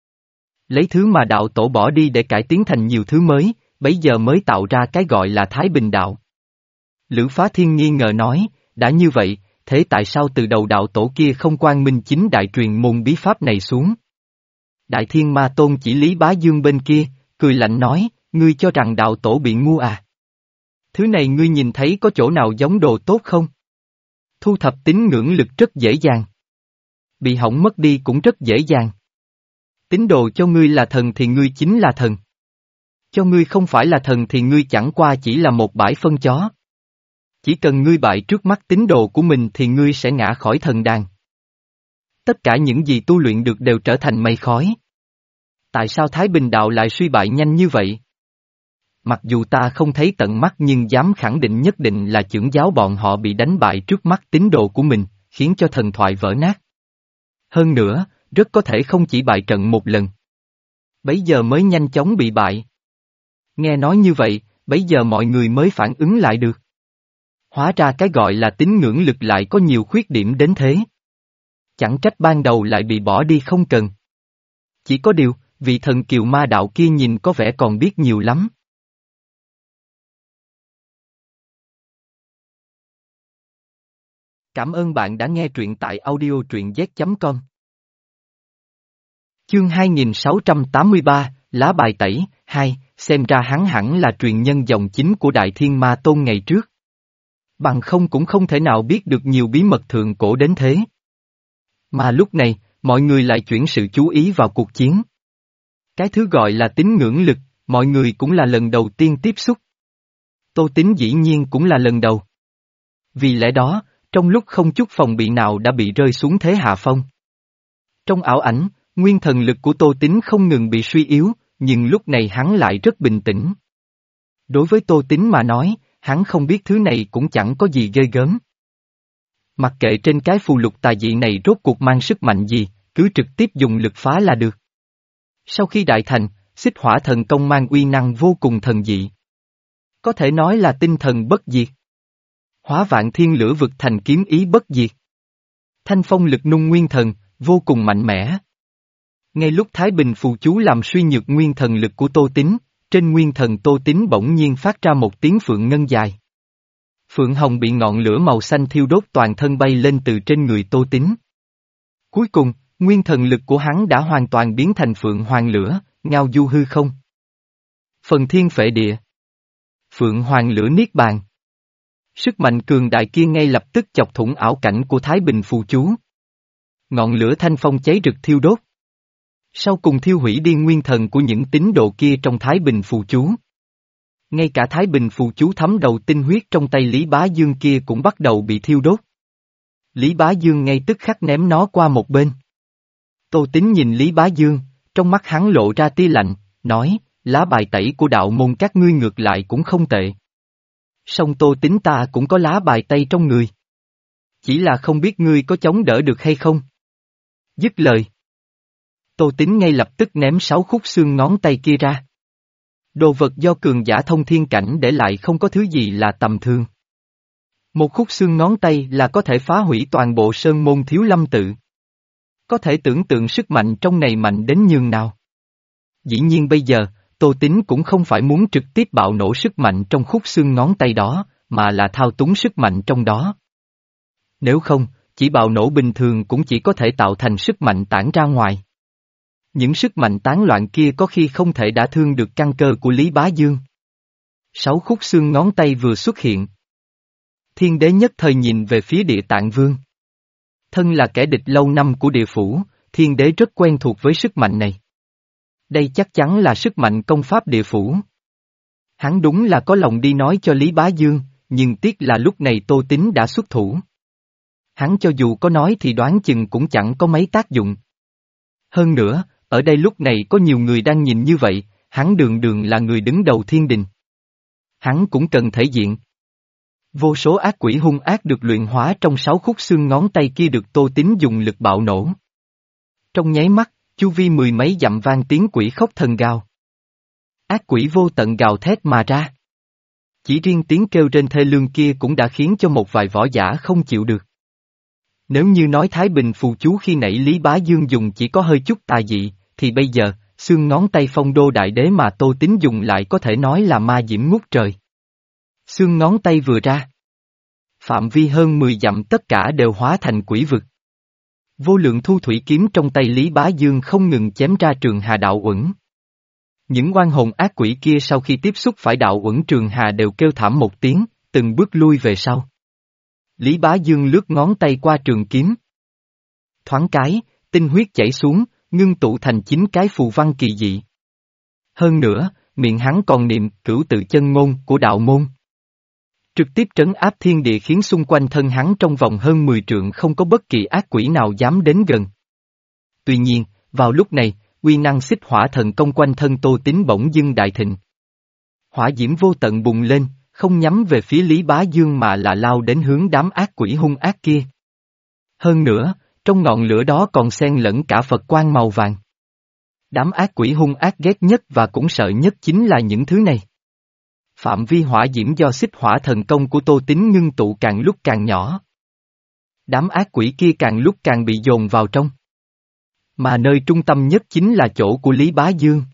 Lấy thứ mà đạo tổ bỏ đi để cải tiến thành nhiều thứ mới, bấy giờ mới tạo ra cái gọi là Thái Bình đạo. Lữ Phá Thiên nghi ngờ nói, đã như vậy, thế tại sao từ đầu đạo tổ kia không quang minh chính đại truyền môn bí pháp này xuống? Đại Thiên Ma Tôn chỉ Lý Bá Dương bên kia, cười lạnh nói, ngươi cho rằng đạo tổ bị ngu à? Thứ này ngươi nhìn thấy có chỗ nào giống đồ tốt không? Thu thập tín ngưỡng lực rất dễ dàng. Bị hỏng mất đi cũng rất dễ dàng. Tín đồ cho ngươi là thần thì ngươi chính là thần. Cho ngươi không phải là thần thì ngươi chẳng qua chỉ là một bãi phân chó. Chỉ cần ngươi bại trước mắt tín đồ của mình thì ngươi sẽ ngã khỏi thần đàn. Tất cả những gì tu luyện được đều trở thành mây khói. Tại sao Thái Bình đạo lại suy bại nhanh như vậy? Mặc dù ta không thấy tận mắt nhưng dám khẳng định nhất định là chưởng giáo bọn họ bị đánh bại trước mắt tín đồ của mình, khiến cho thần thoại vỡ nát. Hơn nữa, rất có thể không chỉ bại trận một lần. Bấy giờ mới nhanh chóng bị bại. Nghe nói như vậy, bấy giờ mọi người mới phản ứng lại được. Hóa ra cái gọi là tín ngưỡng lực lại có nhiều khuyết điểm đến thế. Chẳng trách ban đầu lại bị bỏ đi không cần. Chỉ có điều, vị thần kiều ma đạo kia nhìn có vẻ còn biết nhiều lắm. Cảm ơn bạn đã nghe truyện tại audio truyện z chấm com. Chương hai nghìn sáu trăm tám mươi ba, Lá bài tẩy, hai, xem ra hắn hẳn là truyền nhân dòng chính của Đại Thiên Ma Tôn ngày trước. Bằng không cũng không thể nào biết được nhiều bí mật thượng cổ đến thế. Mà lúc này, mọi người lại chuyển sự chú ý vào cuộc chiến. Cái thứ gọi là tín ngưỡng lực, mọi người cũng là lần đầu tiên tiếp xúc. Tô Tín dĩ nhiên cũng là lần đầu. Vì lẽ đó, trong lúc không chút phòng bị nào đã bị rơi xuống thế hạ phong. Trong ảo ảnh, nguyên thần lực của Tô Tín không ngừng bị suy yếu, nhưng lúc này hắn lại rất bình tĩnh. Đối với Tô Tín mà nói, hắn không biết thứ này cũng chẳng có gì ghê gớm. Mặc kệ trên cái phù lục tà dị này rốt cuộc mang sức mạnh gì, cứ trực tiếp dùng lực phá là được. Sau khi đại thành, xích hỏa thần công mang uy năng vô cùng thần dị. Có thể nói là tinh thần bất diệt. Hóa vạn thiên lửa vực thành kiếm ý bất diệt. Thanh phong lực nung nguyên thần, vô cùng mạnh mẽ. Ngay lúc Thái Bình phù chú làm suy nhược nguyên thần lực của Tô Tín, trên nguyên thần Tô Tín bỗng nhiên phát ra một tiếng phượng ngân dài. Phượng hồng bị ngọn lửa màu xanh thiêu đốt toàn thân bay lên từ trên người Tô Tín. Cuối cùng, nguyên thần lực của hắn đã hoàn toàn biến thành phượng hoàng lửa, ngao du hư không. Phần thiên phệ địa. Phượng hoàng lửa niết bàn. Sức mạnh cường đại kia ngay lập tức chọc thủng ảo cảnh của Thái Bình phù chú. Ngọn lửa thanh phong cháy rực thiêu đốt. Sau cùng thiêu hủy đi nguyên thần của những tín đồ kia trong Thái Bình phù chú. Ngay cả Thái Bình phù chú thấm đầu tinh huyết trong tay Lý Bá Dương kia cũng bắt đầu bị thiêu đốt. Lý Bá Dương ngay tức khắc ném nó qua một bên. Tô Tín nhìn Lý Bá Dương, trong mắt hắn lộ ra tia lạnh, nói, lá bài tẩy của đạo môn các ngươi ngược lại cũng không tệ. Song Tô Tín ta cũng có lá bài tẩy trong người. Chỉ là không biết ngươi có chống đỡ được hay không. Dứt lời. Tô Tín ngay lập tức ném sáu khúc xương ngón tay kia ra. Đồ vật do cường giả thông thiên cảnh để lại không có thứ gì là tầm thường. Một khúc xương ngón tay là có thể phá hủy toàn bộ sơn môn Thiếu Lâm tự. Có thể tưởng tượng sức mạnh trong này mạnh đến nhường nào. Dĩ nhiên bây giờ, Tô Tín cũng không phải muốn trực tiếp bạo nổ sức mạnh trong khúc xương ngón tay đó, mà là thao túng sức mạnh trong đó. Nếu không, chỉ bạo nổ bình thường cũng chỉ có thể tạo thành sức mạnh tản ra ngoài. Những sức mạnh tán loạn kia có khi không thể đả thương được căn cơ của Lý Bá Dương. Sáu khúc xương ngón tay vừa xuất hiện. Thiên đế nhất thời nhìn về phía Địa Tạng Vương. Thân là kẻ địch lâu năm của địa phủ, thiên đế rất quen thuộc với sức mạnh này. Đây chắc chắn là sức mạnh công pháp địa phủ. Hắn đúng là có lòng đi nói cho Lý Bá Dương, nhưng tiếc là lúc này Tô Tín đã xuất thủ. Hắn cho dù có nói thì đoán chừng cũng chẳng có mấy tác dụng. Hơn nữa, ở đây lúc này có nhiều người đang nhìn như vậy, hắn đường đường là người đứng đầu thiên đình. Hắn cũng cần thể diện. Vô số ác quỷ hung ác được luyện hóa trong sáu khúc xương ngón tay kia được Tô Tín dùng lực bạo nổ. Trong nháy mắt, chu vi mười mấy dặm vang tiếng quỷ khóc thần gào. Ác quỷ vô tận gào thét mà ra. Chỉ riêng tiếng kêu trên thê lương kia cũng đã khiến cho một vài võ giả không chịu được. Nếu như nói Thái Bình phù chú khi nãy Lý Bá Dương dùng chỉ có hơi chút tà dị, thì bây giờ, xương ngón tay Phong Đô Đại Đế mà Tô Tín dùng lại có thể nói là ma diễm ngút trời. Xương ngón tay vừa ra. Phạm vi hơn mười dặm tất cả đều hóa thành quỷ vực. Vô lượng thu thủy kiếm trong tay Lý Bá Dương không ngừng chém ra trường hà đạo uẩn. Những oan hồn ác quỷ kia sau khi tiếp xúc phải đạo uẩn trường hà đều kêu thảm một tiếng, từng bước lui về sau. Lý Bá Dương lướt ngón tay qua trường kiếm. Thoáng cái, tinh huyết chảy xuống, ngưng tụ thành chín cái phù văn kỳ dị. Hơn nữa, miệng hắn còn niệm cửu tự chân ngôn của đạo môn. Trực tiếp trấn áp thiên địa khiến xung quanh thân hắn trong vòng hơn mười trượng không có bất kỳ ác quỷ nào dám đến gần. Tuy nhiên, vào lúc này, uy năng xích hỏa thần công quanh thân Tô Tín bỗng dưng đại thịnh. Hỏa diễm vô tận bùng lên, không nhắm về phía Lý Bá Dương mà là lao đến hướng đám ác quỷ hung ác kia. Hơn nữa, trong ngọn lửa đó còn xen lẫn cả Phật quang màu vàng. Đám ác quỷ hung ác ghét nhất và cũng sợ nhất chính là những thứ này. Phạm vi hỏa diễm do xích hỏa thần công của Tô Tín ngưng tụ càng lúc càng nhỏ. Đám ác quỷ kia càng lúc càng bị dồn vào trong. Mà nơi trung tâm nhất chính là chỗ của Lý Bá Dương.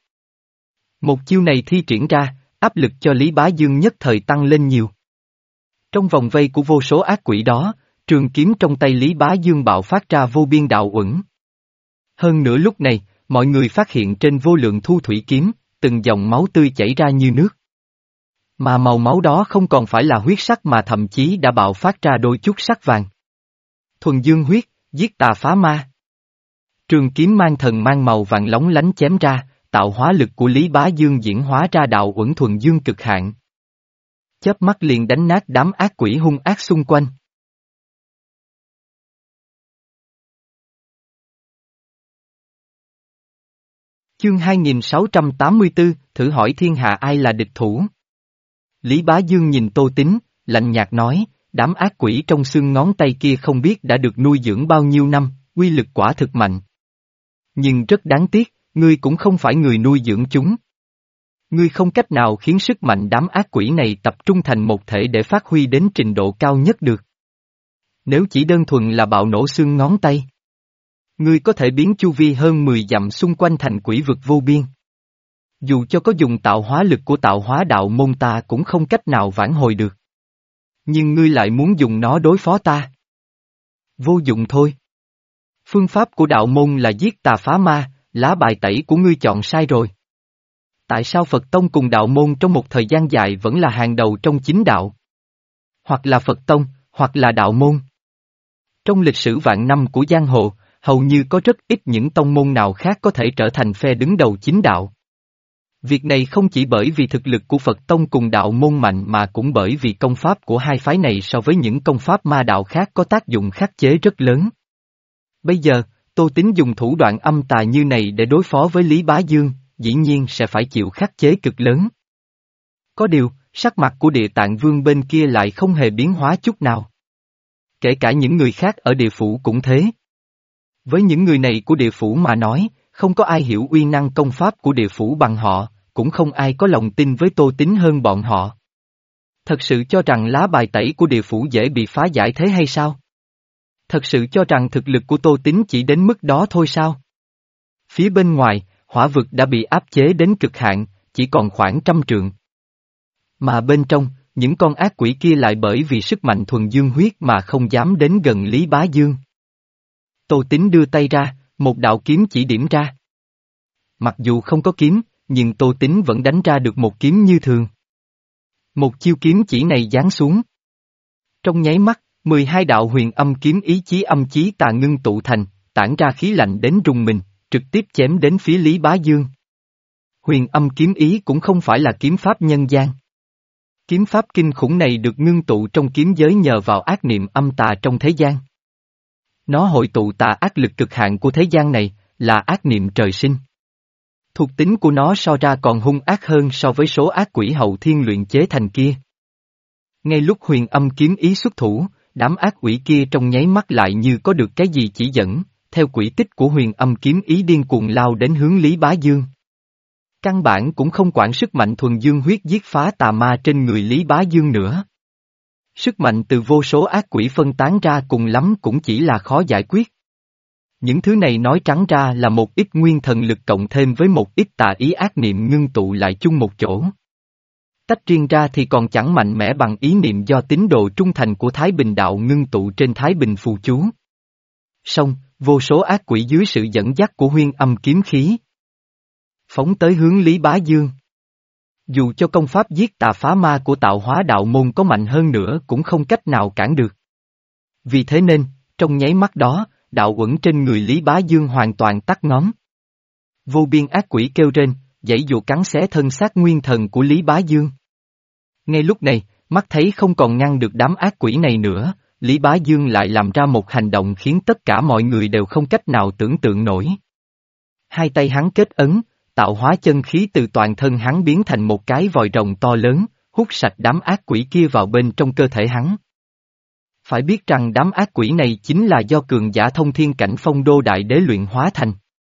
Một chiêu này thi triển ra, áp lực cho Lý Bá Dương nhất thời tăng lên nhiều. Trong vòng vây của vô số ác quỷ đó, trường kiếm trong tay Lý Bá Dương bạo phát ra vô biên đạo uẩn. Hơn nữa lúc này, mọi người phát hiện trên vô lượng thu thủy kiếm, từng dòng máu tươi chảy ra như nước. Mà màu máu đó không còn phải là huyết sắc mà thậm chí đã bạo phát ra đôi chút sắc vàng. Thuần dương huyết, giết tà phá ma. Trường kiếm mang thần mang màu vàng lóng lánh chém ra, tạo hóa lực của Lý Bá Dương diễn hóa ra đạo uẩn thuần dương cực hạn. Chớp mắt liền đánh nát đám ác quỷ hung ác xung quanh. Chương hai nghìn sáu trăm tám mươi tư, thử hỏi thiên hạ ai là địch thủ. Lý Bá Dương nhìn Tô Tín, lạnh nhạt nói, đám ác quỷ trong xương ngón tay kia không biết đã được nuôi dưỡng bao nhiêu năm, uy lực quả thực mạnh. Nhưng rất đáng tiếc, ngươi cũng không phải người nuôi dưỡng chúng. Ngươi không cách nào khiến sức mạnh đám ác quỷ này tập trung thành một thể để phát huy đến trình độ cao nhất được. Nếu chỉ đơn thuần là bạo nổ xương ngón tay, ngươi có thể biến chu vi hơn mười dặm xung quanh thành quỷ vực vô biên. Dù cho có dùng tạo hóa lực của tạo hóa đạo môn ta cũng không cách nào vãn hồi được. Nhưng ngươi lại muốn dùng nó đối phó ta. Vô dụng thôi. Phương pháp của đạo môn là giết tà phá ma, lá bài tẩy của ngươi chọn sai rồi. Tại sao Phật Tông cùng đạo môn trong một thời gian dài vẫn là hàng đầu trong chính đạo? Hoặc là Phật Tông, hoặc là đạo môn. Trong lịch sử vạn năm của giang hồ, hầu như có rất ít những tông môn nào khác có thể trở thành phe đứng đầu chính đạo. Việc này không chỉ bởi vì thực lực của Phật Tông cùng đạo môn mạnh mà cũng bởi vì công pháp của hai phái này so với những công pháp ma đạo khác có tác dụng khắc chế rất lớn. Bây giờ, Tô Tín dùng thủ đoạn âm tà như này để đối phó với Lý Bá Dương, dĩ nhiên sẽ phải chịu khắc chế cực lớn. Có điều, sắc mặt của Địa Tạng Vương bên kia lại không hề biến hóa chút nào. Kể cả những người khác ở địa phủ cũng thế. Với những người này của địa phủ mà nói, không có ai hiểu uy năng công pháp của địa phủ bằng họ, cũng không ai có lòng tin với Tô Tín hơn bọn họ. Thật sự cho rằng lá bài tẩy của địa phủ dễ bị phá giải thế hay sao? Thật sự cho rằng thực lực của Tô Tín chỉ đến mức đó thôi sao? Phía bên ngoài, hỏa vực đã bị áp chế đến cực hạn, chỉ còn khoảng trăm trượng. Mà bên trong, những con ác quỷ kia lại bởi vì sức mạnh thuần dương huyết mà không dám đến gần Lý Bá Dương. Tô Tín đưa tay ra, một đạo kiếm chỉ điểm ra. Mặc dù không có kiếm, nhưng Tô Tín vẫn đánh ra được một kiếm như thường. Một chiêu kiếm chỉ này giáng xuống. Trong nháy mắt, mười hai đạo huyền âm kiếm ý chí âm chí tà ngưng tụ thành, tản ra khí lạnh đến rùng mình, trực tiếp chém đến phía Lý Bá Dương. Huyền âm kiếm ý cũng không phải là kiếm pháp nhân gian. Kiếm pháp kinh khủng này được ngưng tụ trong kiếm giới nhờ vào ác niệm âm tà trong thế gian. Nó hội tụ tà ác lực cực hạn của thế gian này, là ác niệm trời sinh. Thuộc tính của nó so ra còn hung ác hơn so với số ác quỷ hậu thiên luyện chế thành kia. Ngay lúc huyền âm kiếm ý xuất thủ, đám ác quỷ kia trong nháy mắt lại như có được cái gì chỉ dẫn, theo quỹ tích của huyền âm kiếm ý điên cuồng lao đến hướng Lý Bá Dương. Căn bản cũng không quản sức mạnh thuần dương huyết giết phá tà ma trên người Lý Bá Dương nữa. Sức mạnh từ vô số ác quỷ phân tán ra cùng lắm cũng chỉ là khó giải quyết. Những thứ này nói trắng ra là một ít nguyên thần lực cộng thêm với một ít tà ý ác niệm ngưng tụ lại chung một chỗ. Tách riêng ra thì còn chẳng mạnh mẽ bằng ý niệm do tín đồ trung thành của Thái Bình Đạo ngưng tụ trên Thái Bình phù chú. Song, vô số ác quỷ dưới sự dẫn dắt của huyên âm kiếm khí phóng tới hướng Lý Bá Dương. Dù cho công pháp giết tà phá ma của Tạo Hóa Đạo Môn có mạnh hơn nữa cũng không cách nào cản được. Vì thế nên, trong nháy mắt đó, đạo uẩn trên người Lý Bá Dương hoàn toàn tắt ngóm. Vô biên ác quỷ kêu rên, giãy giụa cắn xé thân xác nguyên thần của Lý Bá Dương. Ngay lúc này, mắt thấy không còn ngăn được đám ác quỷ này nữa, Lý Bá Dương lại làm ra một hành động khiến tất cả mọi người đều không cách nào tưởng tượng nổi. Hai tay hắn kết ấn, tạo hóa chân khí từ toàn thân hắn biến thành một cái vòi rồng to lớn, hút sạch đám ác quỷ kia vào bên trong cơ thể hắn. Phải biết rằng đám ác quỷ này chính là do cường giả thông thiên cảnh Phong Đô Đại Đế luyện hóa thành.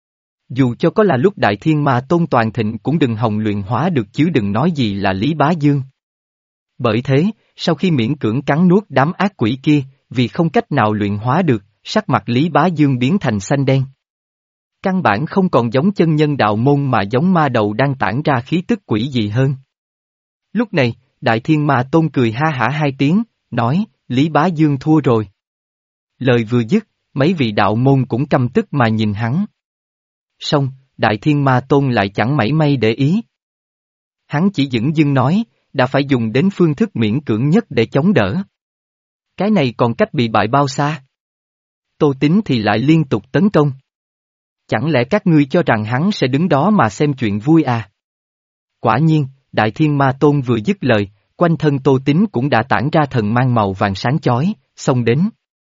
Dù cho có là lúc Đại Thiên Ma Tôn toàn thịnh cũng đừng hòng luyện hóa được chứ đừng nói gì là Lý Bá Dương. Bởi thế, sau khi miễn cưỡng cắn nuốt đám ác quỷ kia, vì không cách nào luyện hóa được, sắc mặt Lý Bá Dương biến thành xanh đen. Căn bản không còn giống chân nhân đạo môn mà giống ma đầu đang tản ra khí tức quỷ dị hơn. Lúc này, Đại Thiên Ma Tôn cười ha hả hai tiếng, nói, Lý Bá Dương thua rồi. Lời vừa dứt, mấy vị đạo môn cũng căm tức mà nhìn hắn. Xong, Đại Thiên Ma Tôn lại chẳng mảy may để ý. Hắn chỉ dửng dưng nói, đã phải dùng đến phương thức miễn cưỡng nhất để chống đỡ. Cái này còn cách bị bại bao xa? Tô Tín thì lại liên tục tấn công. Chẳng lẽ các ngươi cho rằng hắn sẽ đứng đó mà xem chuyện vui à? Quả nhiên, Đại Thiên Ma Tôn vừa dứt lời, quanh thân Tô Tín cũng đã tản ra thần mang màu vàng sáng chói, xông đến.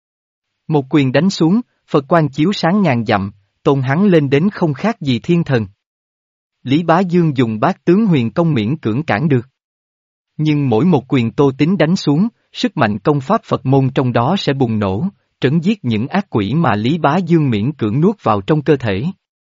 Một quyền đánh xuống, Phật quang chiếu sáng ngàn dặm, tôn hắn lên đến không khác gì thiên thần. Lý Bá Dương dùng bát tướng huyền công miễn cưỡng cản được. Nhưng mỗi một quyền Tô Tín đánh xuống, sức mạnh công pháp Phật môn trong đó sẽ bùng nổ, trấn giết những ác quỷ mà Lý Bá Dương miễn cưỡng nuốt vào trong cơ thể.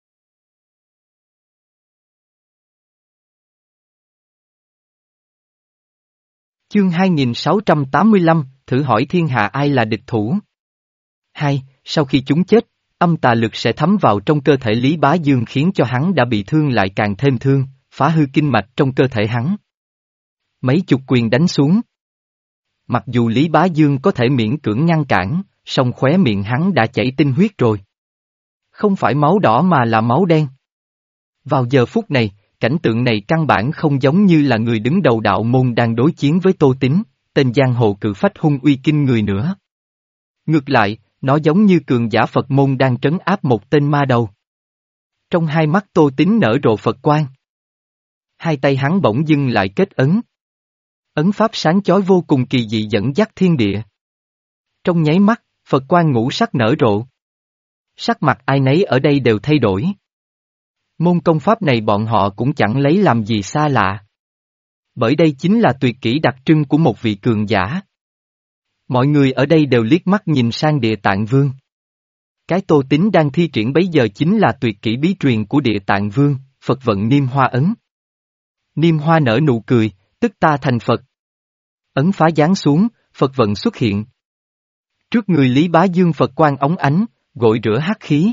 Chương hai nghìn sáu trăm tám mươi lăm, thử hỏi thiên hạ ai là địch thủ. Hai, sau khi chúng chết, âm tà lực sẽ thấm vào trong cơ thể Lý Bá Dương khiến cho hắn đã bị thương lại càng thêm thương, phá hư kinh mạch trong cơ thể hắn. Mấy chục quyền đánh xuống. Mặc dù Lý Bá Dương có thể miễn cưỡng ngăn cản, song khóe miệng hắn đã chảy tinh huyết rồi. Không phải máu đỏ mà là máu đen. Vào giờ phút này, cảnh tượng này căn bản không giống như là người đứng đầu đạo môn đang đối chiến với Tô Tín, tên giang hồ cự phách hung uy kinh người nữa. Ngược lại, nó giống như cường giả Phật môn đang trấn áp một tên ma đầu. Trong hai mắt Tô Tín nở rộ Phật quang. Hai tay hắn bỗng dưng lại kết ấn. Ấn pháp sáng chói vô cùng kỳ dị dẫn dắt thiên địa. Trong nháy mắt, Phật quang ngũ sắc nở rộ. Sắc mặt ai nấy ở đây đều thay đổi. Môn công pháp này bọn họ cũng chẳng lấy làm gì xa lạ. Bởi đây chính là tuyệt kỹ đặc trưng của một vị cường giả. Mọi người ở đây đều liếc mắt nhìn sang Địa Tạng Vương. Cái Tô Tín đang thi triển bấy giờ chính là tuyệt kỹ bí truyền của Địa Tạng Vương, Phật vận Niêm Hoa ấn. Niêm Hoa nở nụ cười, tức ta thành Phật. Ấn phá giáng xuống, Phật vận xuất hiện. Trước người Lý Bá Dương Phật quang óng ánh, gội rửa hắc khí.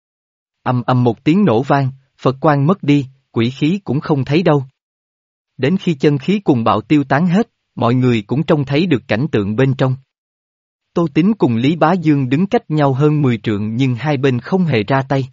Ầm ầm một tiếng nổ vang, Phật quang mất đi, quỷ khí cũng không thấy đâu. Đến khi chân khí cùng bạo tiêu tán hết, mọi người cũng trông thấy được cảnh tượng bên trong. Tô Tín cùng Lý Bá Dương đứng cách nhau hơn mười trượng nhưng hai bên không hề ra tay.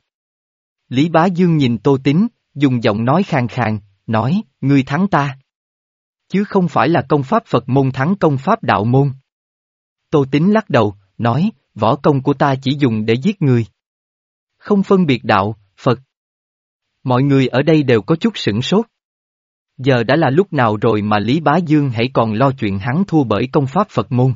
Lý Bá Dương nhìn Tô Tín, dùng giọng nói khàn khàn, nói, ngươi thắng ta. Chứ không phải là công pháp Phật môn thắng công pháp đạo môn. Tô Tín lắc đầu, nói, võ công của ta chỉ dùng để giết người. Không phân biệt đạo, Phật. Mọi người ở đây đều có chút sửng sốt. Giờ đã là lúc nào rồi mà Lý Bá Dương hãy còn lo chuyện hắn thua bởi công pháp Phật môn.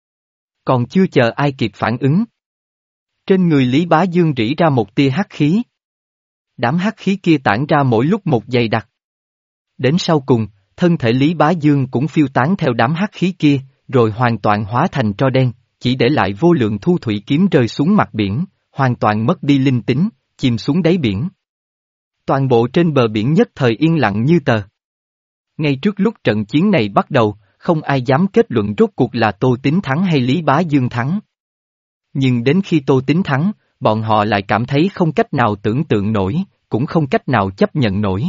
Còn chưa chờ ai kịp phản ứng. Trên người Lý Bá Dương rỉ ra một tia hắc khí. Đám hắc khí kia tản ra mỗi lúc một dày đặc. Đến sau cùng, thân thể Lý Bá Dương cũng phiêu tán theo đám hắc khí kia, rồi hoàn toàn hóa thành tro đen, chỉ để lại vô lượng thu thủy kiếm rơi xuống mặt biển, hoàn toàn mất đi linh tính, chìm xuống đáy biển. Toàn bộ trên bờ biển nhất thời yên lặng như tờ. Ngay trước lúc trận chiến này bắt đầu, không ai dám kết luận rốt cuộc là Tô Tín thắng hay Lý Bá Dương thắng. Nhưng đến khi Tô Tín thắng, bọn họ lại cảm thấy không cách nào tưởng tượng nổi, cũng không cách nào chấp nhận nổi.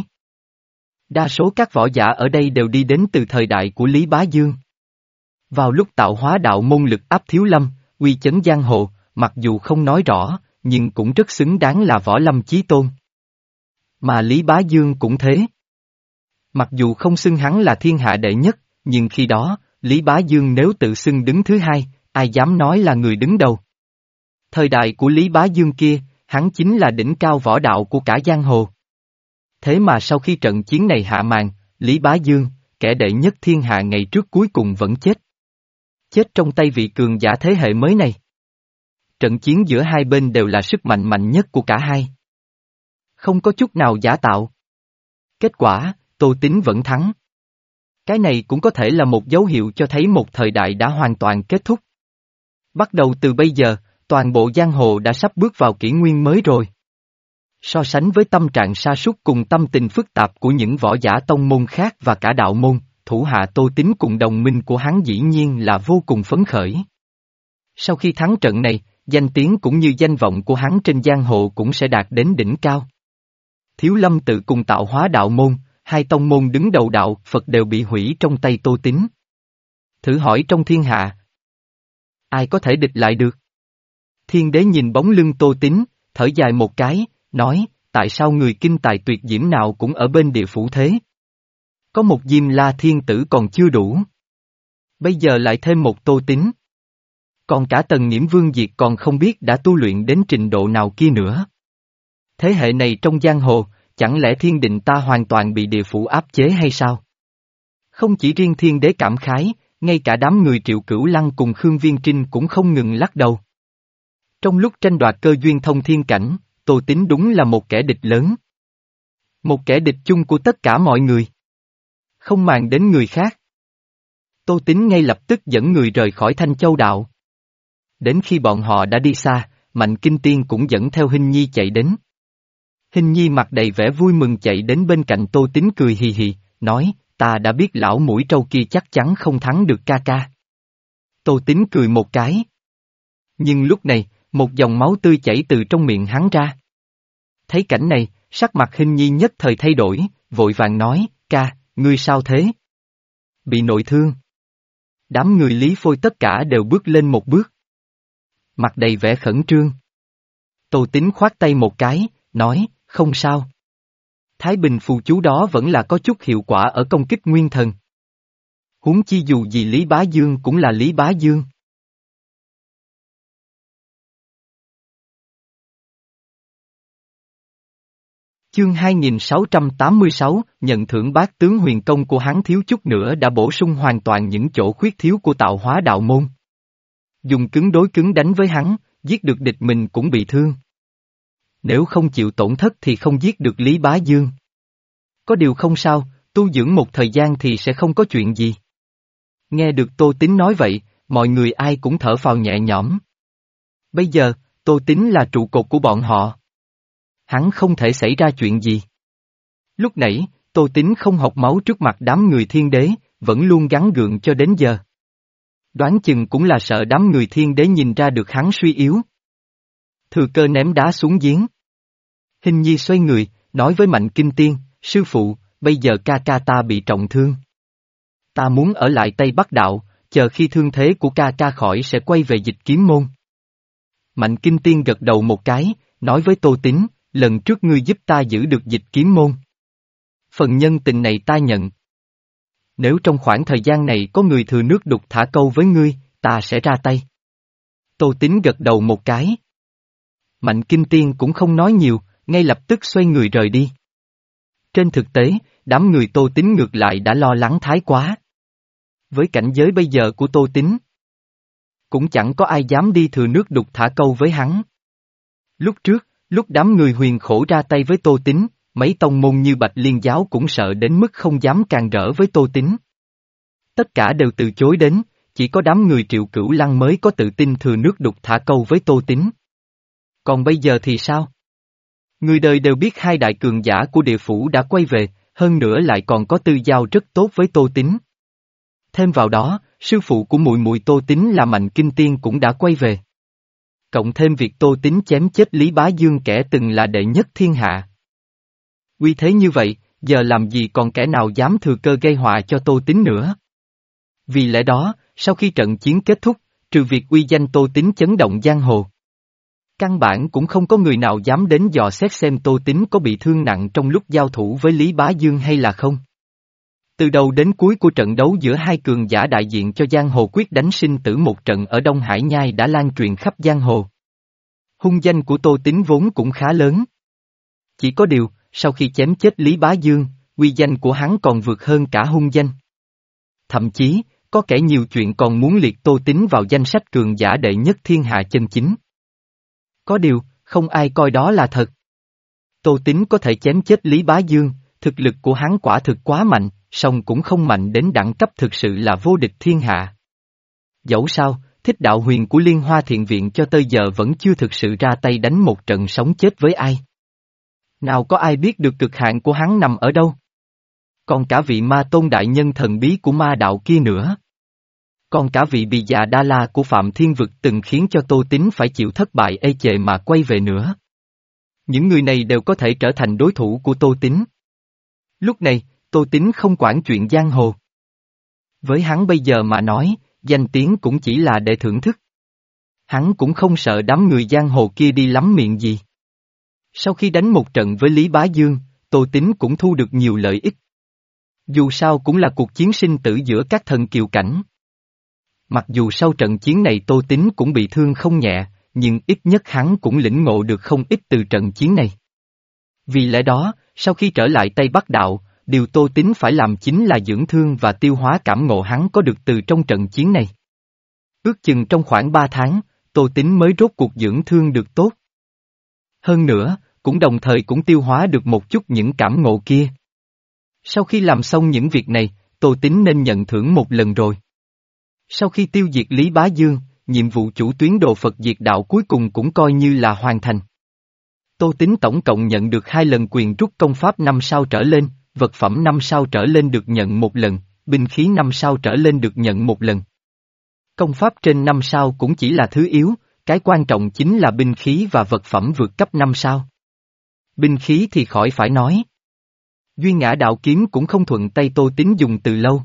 Đa số các võ giả ở đây đều đi đến từ thời đại của Lý Bá Dương. Vào lúc tạo hóa đạo môn lực áp Thiếu Lâm, uy chấn giang hồ, mặc dù không nói rõ, nhưng cũng rất xứng đáng là võ lâm chí tôn. Mà Lý Bá Dương cũng thế. Mặc dù không xưng hắn là thiên hạ đệ nhất, nhưng khi đó, Lý Bá Dương nếu tự xưng đứng thứ hai, ai dám nói là người đứng đầu. Thời đại của Lý Bá Dương kia, hắn chính là đỉnh cao võ đạo của cả giang hồ. Thế mà sau khi trận chiến này hạ màn, Lý Bá Dương, kẻ đệ nhất thiên hạ ngày trước cuối cùng vẫn chết. Chết trong tay vị cường giả thế hệ mới này. Trận chiến giữa hai bên đều là sức mạnh mạnh nhất của cả hai. Không có chút nào giả tạo. Kết quả, Tô Tín vẫn thắng. Cái này cũng có thể là một dấu hiệu cho thấy một thời đại đã hoàn toàn kết thúc. Bắt đầu từ bây giờ, toàn bộ giang hồ đã sắp bước vào kỷ nguyên mới rồi. So sánh với tâm trạng sa sút cùng tâm tình phức tạp của những võ giả tông môn khác và cả đạo môn, thủ hạ Tô Tín cùng đồng minh của hắn dĩ nhiên là vô cùng phấn khởi. Sau khi thắng trận này, danh tiếng cũng như danh vọng của hắn trên giang hồ cũng sẽ đạt đến đỉnh cao. Thiếu Lâm tự cùng tạo hóa đạo môn, hai tông môn đứng đầu đạo Phật đều bị hủy trong tay Tô Tín. Thử hỏi trong thiên hạ, ai có thể địch lại được? Thiên đế nhìn bóng lưng Tô Tín, thở dài một cái, nói, tại sao người kinh tài tuyệt diễm nào cũng ở bên địa phủ thế? Có một Diêm La Thiên Tử còn chưa đủ. Bây giờ lại thêm một Tô Tín. Còn cả Tần Nghiễm Vương Diệt còn không biết đã tu luyện đến trình độ nào kia nữa. Thế hệ này trong giang hồ, chẳng lẽ thiên định ta hoàn toàn bị địa phủ áp chế hay sao? Không chỉ riêng thiên đế cảm khái, ngay cả đám người Triệu Cửu Lăng cùng Khương Viên Trinh cũng không ngừng lắc đầu. Trong lúc tranh đoạt cơ duyên thông thiên cảnh, Tô Tín đúng là một kẻ địch lớn. Một kẻ địch chung của tất cả mọi người. Không màng đến người khác. Tô Tín ngay lập tức dẫn người rời khỏi Thanh Châu Đạo. Đến khi bọn họ đã đi xa, Mạnh Kinh Tiên cũng dẫn theo Hinh Nhi chạy đến. Hinh Nhi mặt đầy vẻ vui mừng chạy đến bên cạnh Tô Tín cười hì hì, nói, ta đã biết lão mũi trâu kia chắc chắn không thắng được ca ca. Tô Tín cười một cái. Nhưng lúc này, một dòng máu tươi chảy từ trong miệng hắn ra. Thấy cảnh này, sắc mặt Hinh Nhi nhất thời thay đổi, vội vàng nói, ca, ngươi sao thế? Bị nội thương. Đám người Lý Phôi tất cả đều bước lên một bước. Mặt đầy vẻ khẩn trương. Tô Tín khoát tay một cái, nói, không sao. Thái Bình phù chú đó vẫn là có chút hiệu quả ở công kích nguyên thần. Huống chi dù gì Lý Bá Dương cũng là Lý Bá Dương. Chương hai nghìn sáu trăm tám mươi sáu, nhận thưởng bát tướng huyền công của hắn thiếu chút nữa đã bổ sung hoàn toàn những chỗ khuyết thiếu của tạo hóa đạo môn. Dùng cứng đối cứng đánh với hắn, giết được địch mình cũng bị thương. Nếu không chịu tổn thất thì không giết được Lý Bá Dương. Có điều không sao, tu dưỡng một thời gian thì sẽ không có chuyện gì. Nghe được Tô Tín nói vậy, mọi người ai cũng thở phào nhẹ nhõm. Bây giờ, Tô Tín là trụ cột của bọn họ. Hắn không thể xảy ra chuyện gì. Lúc nãy, Tô Tín không học máu trước mặt đám người thiên đế, vẫn luôn gắng gượng cho đến giờ. Đoán chừng cũng là sợ đám người thiên đế nhìn ra được hắn suy yếu. Thừa cơ ném đá xuống giếng. Hình nhi xoay người, nói với Mạnh Kinh Tiên, sư phụ, bây giờ ca ca ta bị trọng thương. Ta muốn ở lại Tây Bắc Đạo, chờ khi thương thế của ca ca khỏi sẽ quay về Dịch Kiếm Môn. Mạnh Kinh Tiên gật đầu một cái, nói với Tô Tín, lần trước ngươi giúp ta giữ được Dịch Kiếm Môn. Phần nhân tình này ta nhận. Nếu trong khoảng thời gian này có người thừa nước đục thả câu với ngươi, ta sẽ ra tay. Tô Tín gật đầu một cái. Mạnh Kinh Tiên cũng không nói nhiều, ngay lập tức xoay người rời đi. Trên thực tế, đám người Tô Tín ngược lại đã lo lắng thái quá. Với cảnh giới bây giờ của Tô Tín, cũng chẳng có ai dám đi thừa nước đục thả câu với hắn. Lúc trước, lúc đám người huyền khổ ra tay với Tô Tín, mấy tông môn như Bạch Liên Giáo cũng sợ đến mức không dám càn rỡ với Tô Tín. Tất cả đều từ chối đến, chỉ có đám người Triệu Cửu Lăng mới có tự tin thừa nước đục thả câu với Tô Tín. Còn bây giờ thì sao? Người đời đều biết hai đại cường giả của địa phủ đã quay về, hơn nữa lại còn có tư giao rất tốt với Tô Tín. Thêm vào đó, sư phụ của muội muội Tô Tín là Mạnh Kinh Tiên cũng đã quay về. Cộng thêm việc Tô Tín chém chết Lý Bá Dương kẻ từng là đệ nhất thiên hạ. Uy thế như vậy, giờ làm gì còn kẻ nào dám thừa cơ gây họa cho Tô Tín nữa. Vì lẽ đó, sau khi trận chiến kết thúc, trừ việc uy danh Tô Tín chấn động giang hồ, căn bản cũng không có người nào dám đến dò xét xem Tô Tín có bị thương nặng trong lúc giao thủ với Lý Bá Dương hay là không. Từ đầu đến cuối của trận đấu giữa hai cường giả đại diện cho giang hồ quyết đánh sinh tử một trận ở Đông Hải Nhai đã lan truyền khắp giang hồ. Hung danh của Tô Tín vốn cũng khá lớn. Chỉ có điều, sau khi chém chết Lý Bá Dương, uy danh của hắn còn vượt hơn cả hung danh. Thậm chí, có kẻ nhiều chuyện còn muốn liệt Tô Tín vào danh sách cường giả đệ nhất thiên hạ chân chính. Có điều, không ai coi đó là thật. Tô Tín có thể chém chết Lý Bá Dương, thực lực của hắn quả thực quá mạnh, song cũng không mạnh đến đẳng cấp thực sự là vô địch thiên hạ. Dẫu sao, Thích Đạo Huyền của Liên Hoa Thiện Viện cho tới giờ vẫn chưa thực sự ra tay đánh một trận sống chết với ai. Nào có ai biết được cực hạn của hắn nằm ở đâu? Còn cả vị ma tôn đại nhân thần bí của ma đạo kia nữa. Còn cả vị bì già Đa La của Phạm Thiên Vực từng khiến cho Tô Tín phải chịu thất bại ê chề mà quay về nữa. Những người này đều có thể trở thành đối thủ của Tô Tín. Lúc này, Tô Tín không quản chuyện giang hồ. Với hắn bây giờ mà nói, danh tiếng cũng chỉ là để thưởng thức. Hắn cũng không sợ đám người giang hồ kia đi lắm miệng gì. Sau khi đánh một trận với Lý Bá Dương, Tô Tín cũng thu được nhiều lợi ích. Dù sao cũng là cuộc chiến sinh tử giữa các thần kiều cảnh. Mặc dù sau trận chiến này Tô Tín cũng bị thương không nhẹ, nhưng ít nhất hắn cũng lĩnh ngộ được không ít từ trận chiến này. Vì lẽ đó, sau khi trở lại Tây Bắc Đạo, điều Tô Tín phải làm chính là dưỡng thương và tiêu hóa cảm ngộ hắn có được từ trong trận chiến này. Ước chừng trong khoảng ba tháng, Tô Tín mới rốt cuộc dưỡng thương được tốt. Hơn nữa, cũng đồng thời cũng tiêu hóa được một chút những cảm ngộ kia. Sau khi làm xong những việc này, Tô Tín nên nhận thưởng một lần rồi. Sau khi tiêu diệt Lý Bá Dương, nhiệm vụ chủ tuyến đồ Phật diệt đạo cuối cùng cũng coi như là hoàn thành. Tô Tín tổng cộng nhận được hai lần quyền rút công pháp năm sao trở lên, vật phẩm năm sao trở lên được nhận một lần, binh khí năm sao trở lên được nhận một lần. Công pháp trên năm sao cũng chỉ là thứ yếu, cái quan trọng chính là binh khí và vật phẩm vượt cấp năm sao. Binh khí thì khỏi phải nói. Duy Ngã Đạo Kiếm cũng không thuận tay Tô Tín dùng từ lâu.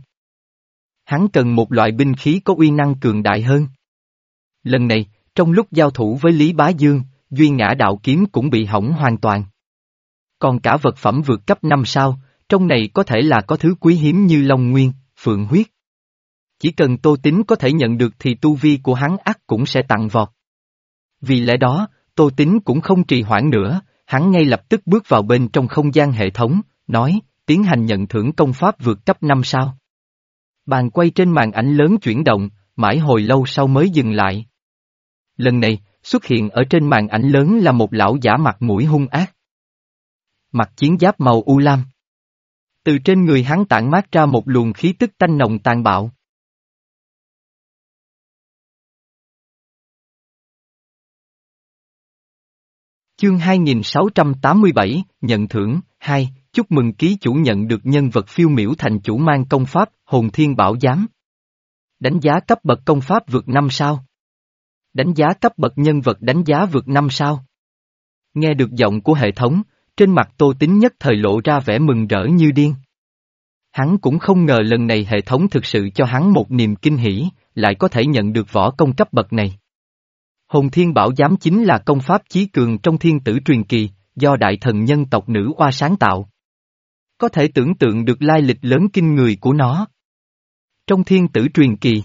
Hắn cần một loại binh khí có uy năng cường đại hơn. Lần này, trong lúc giao thủ với Lý Bá Dương, Duy Ngã Đạo Kiếm cũng bị hỏng hoàn toàn. Còn cả vật phẩm vượt cấp năm sao, trong này có thể là có thứ quý hiếm như Long Nguyên, Phượng Huyết. Chỉ cần Tô Tín có thể nhận được thì tu vi của hắn ắt cũng sẽ tăng vọt. Vì lẽ đó, Tô Tín cũng không trì hoãn nữa, hắn ngay lập tức bước vào bên trong không gian hệ thống, nói, tiến hành nhận thưởng công pháp vượt cấp năm sao. Bàn quay trên màn ảnh lớn chuyển động, mãi hồi lâu sau mới dừng lại. Lần này, xuất hiện ở trên màn ảnh lớn là một lão giả mặt mũi hung ác. Mặc chiến giáp màu u lam. Từ trên người hắn tản mát ra một luồng khí tức tanh nồng tàn bạo. Chương hai nghìn sáu trăm tám mươi bảy, nhận thưởng, hai, chúc mừng ký chủ nhận được nhân vật phiêu miểu thành chủ mang công pháp, hồn thiên bảo giám. Đánh giá cấp bậc công pháp vượt năm sao. Đánh giá cấp bậc nhân vật đánh giá vượt năm sao. Nghe được giọng của hệ thống, trên mặt Tô Tín nhất thời lộ ra vẻ mừng rỡ như điên. Hắn cũng không ngờ lần này hệ thống thực sự cho hắn một niềm kinh hỉ, lại có thể nhận được võ công cấp bậc này. Hồn Thiên Bảo Giám chính là công pháp chí cường trong thiên tử truyền kỳ, do đại thần nhân tộc nữ oa sáng tạo. Có thể tưởng tượng được lai lịch lớn kinh người của nó. Trong thiên tử truyền kỳ,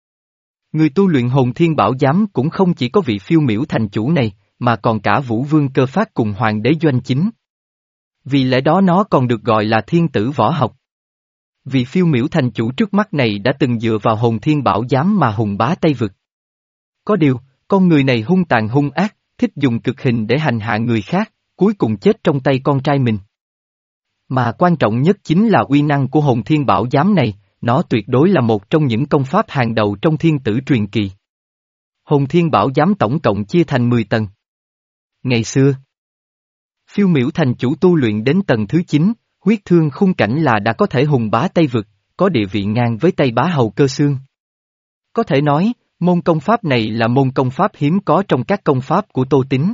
người tu luyện Hồn Thiên Bảo Giám cũng không chỉ có vị phiêu miểu thành chủ này, mà còn cả Vũ Vương Cơ Phát cùng Hoàng đế Doanh Chính. Vì lẽ đó nó còn được gọi là thiên tử võ học. Vị phiêu miểu thành chủ trước mắt này đã từng dựa vào Hồn Thiên Bảo Giám mà hùng bá Tây Vực. Có điều, con người này hung tàn hung ác, thích dùng cực hình để hành hạ người khác, cuối cùng chết trong tay con trai mình. Mà quan trọng nhất chính là uy năng của Hồn Thiên Bảo Giám này, nó tuyệt đối là một trong những công pháp hàng đầu trong thiên tử truyền kỳ. Hồn Thiên Bảo Giám tổng cộng chia thành mười tầng. Ngày xưa, phiêu miểu thành chủ tu luyện đến tầng thứ chín, huyết thương khung cảnh là đã có thể hùng bá Tây Vực, có địa vị ngang với Tây Bá Hầu Cơ Xương. Có thể nói, môn công pháp này là môn công pháp hiếm có trong các công pháp của Tô Tín.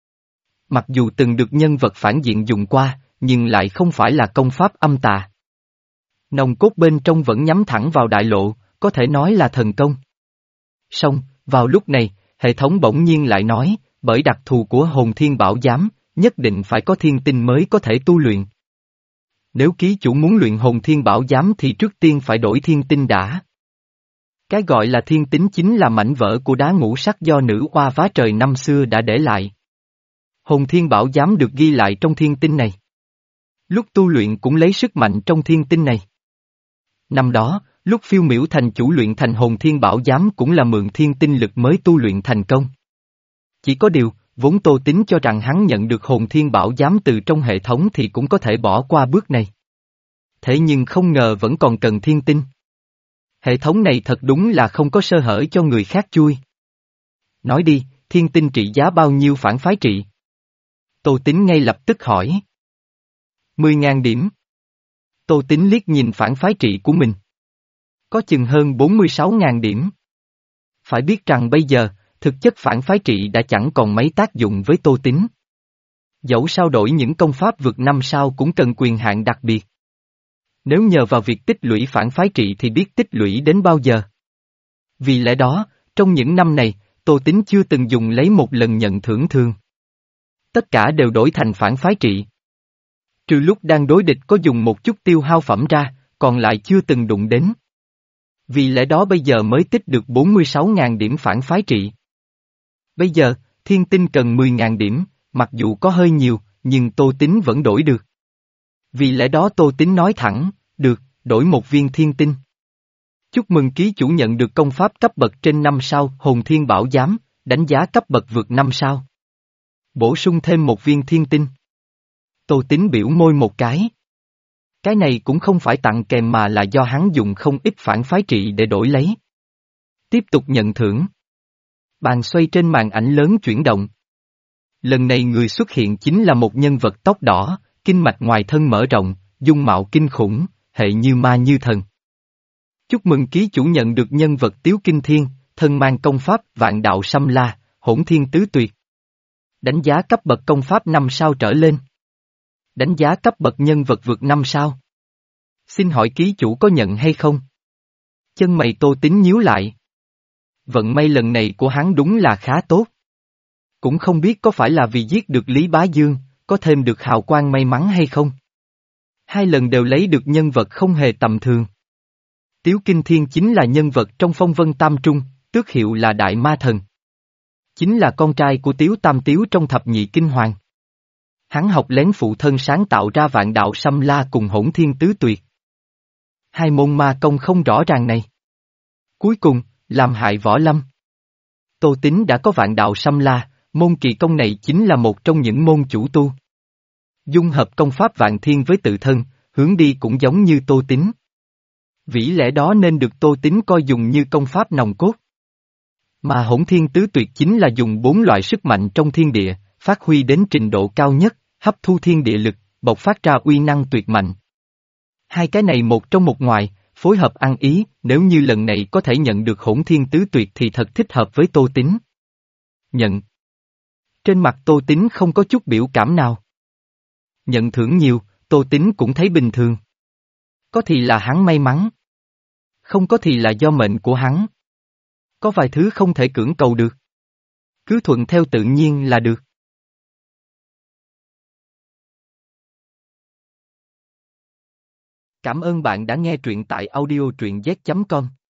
Mặc dù từng được nhân vật phản diện dùng qua, nhưng lại không phải là công pháp âm tà. Nòng cốt bên trong vẫn nhắm thẳng vào đại lộ, có thể nói là thần công. Song, vào lúc này, hệ thống bỗng nhiên lại nói, bởi đặc thù của Hồn Thiên Bảo Giám, nhất định phải có thiên tinh mới có thể tu luyện. Nếu ký chủ muốn luyện Hồn Thiên Bảo Giám thì trước tiên phải đổi thiên tinh đã. Cái gọi là thiên tính chính là mảnh vỡ của đá ngũ sắc do nữ oa vá trời năm xưa đã để lại. Hồn Thiên Bảo Giám được ghi lại trong thiên tinh này. Lúc tu luyện cũng lấy sức mạnh trong thiên tinh này. Năm đó, lúc phiêu miểu thành chủ luyện thành Hồn Thiên Bảo Giám cũng là mượn thiên tinh lực mới tu luyện thành công. Chỉ có điều, vốn Tô Tín cho rằng hắn nhận được Hồn Thiên Bảo Giám từ trong hệ thống thì cũng có thể bỏ qua bước này. Thế nhưng không ngờ vẫn còn cần thiên tinh. Hệ thống này thật đúng là không có sơ hở cho người khác chui. Nói đi, thiên tinh trị giá bao nhiêu phản phái trị? Tô Tín ngay lập tức hỏi. Mười ngàn điểm. Tô Tín liếc nhìn phản phái trị của mình. Có chừng hơn bốn mươi sáu ngàn điểm. Phải biết rằng bây giờ, thực chất phản phái trị đã chẳng còn mấy tác dụng với Tô Tín. Dẫu sao đổi những công pháp vượt năm sao cũng cần quyền hạn đặc biệt. Nếu nhờ vào việc tích lũy phản phái trị thì biết tích lũy đến bao giờ. Vì lẽ đó, trong những năm này, Tô Tín chưa từng dùng lấy một lần nhận thưởng thường. Tất cả đều đổi thành phản phái trị. Trừ lúc đang đối địch có dùng một chút tiêu hao phẩm ra, còn lại chưa từng đụng đến. Vì lẽ đó bây giờ mới tích được bốn mươi sáu ngàn điểm phản phái trị. Bây giờ, thiên tinh cần mười ngàn điểm, mặc dù có hơi nhiều, nhưng Tô Tín vẫn đổi được. Vì lẽ đó Tô Tín nói thẳng, được, đổi một viên thiên tinh. Chúc mừng ký chủ nhận được công pháp cấp bậc trên năm sao Hồn Thiên Bảo Giám, đánh giá cấp bậc vượt năm sao. Bổ sung thêm một viên thiên tinh. Tô Tín biểu môi một cái. Cái này cũng không phải tặng kèm mà là do hắn dùng không ít phản phái trị để đổi lấy. Tiếp tục nhận thưởng. Bàn xoay trên màn ảnh lớn chuyển động. Lần này người xuất hiện chính là một nhân vật tóc đỏ, kinh mạch ngoài thân mở rộng, dung mạo kinh khủng, hệ như ma như thần. Chúc mừng ký chủ nhận được nhân vật Tiếu Kinh Thiên, thân mang công pháp Vạn Đạo Xâm La, Hỗn Thiên Tứ Tuyệt. Đánh giá cấp bậc công pháp năm sao trở lên. Đánh giá cấp bậc nhân vật vượt năm sao. Xin hỏi ký chủ có nhận hay không? Chân mày Tô Tín nhíu lại. Vận may lần này của hắn đúng là khá tốt. Cũng không biết có phải là vì giết được Lý Bá Dương, có thêm được hào quang may mắn hay không? Hai lần đều lấy được nhân vật không hề tầm thường. Tiếu Kinh Thiên chính là nhân vật trong Phong Vân Tam Trung, tước hiệu là Đại Ma Thần. Chính là con trai của Tiếu Tam Tiếu trong Thập Nhị Kinh Hoàng. Hắn học lén phụ thân sáng tạo ra Vạn Đạo Xâm La cùng Hỗn Thiên Tứ Tuyệt. Hai môn ma công không rõ ràng này. Cuối cùng, làm hại Võ Lâm. Tô Tín đã có Vạn Đạo Xâm La, môn kỳ công này chính là một trong những môn chủ tu. Dung hợp công pháp Vạn Thiên với tự thân, hướng đi cũng giống như Tô Tín. Vĩ lẽ đó nên được Tô Tín coi dùng như công pháp nòng cốt. Mà Hỗn Thiên Tứ Tuyệt chính là dùng bốn loại sức mạnh trong thiên địa, phát huy đến trình độ cao nhất, hấp thu thiên địa lực, bộc phát ra uy năng tuyệt mạnh. Hai cái này một trong một ngoài, phối hợp ăn ý, nếu như lần này có thể nhận được hỗn thiên tứ tuyệt thì thật thích hợp với Tô Tín. Nhận. Trên mặt Tô Tín không có chút biểu cảm nào. Nhận thưởng nhiều, Tô Tín cũng thấy bình thường. Có thì là hắn may mắn. Không có thì là do mệnh của hắn. Có vài thứ không thể cưỡng cầu được. Cứ thuận theo tự nhiên là được. Cảm ơn bạn đã nghe truyện tại audio truyện z chấm com.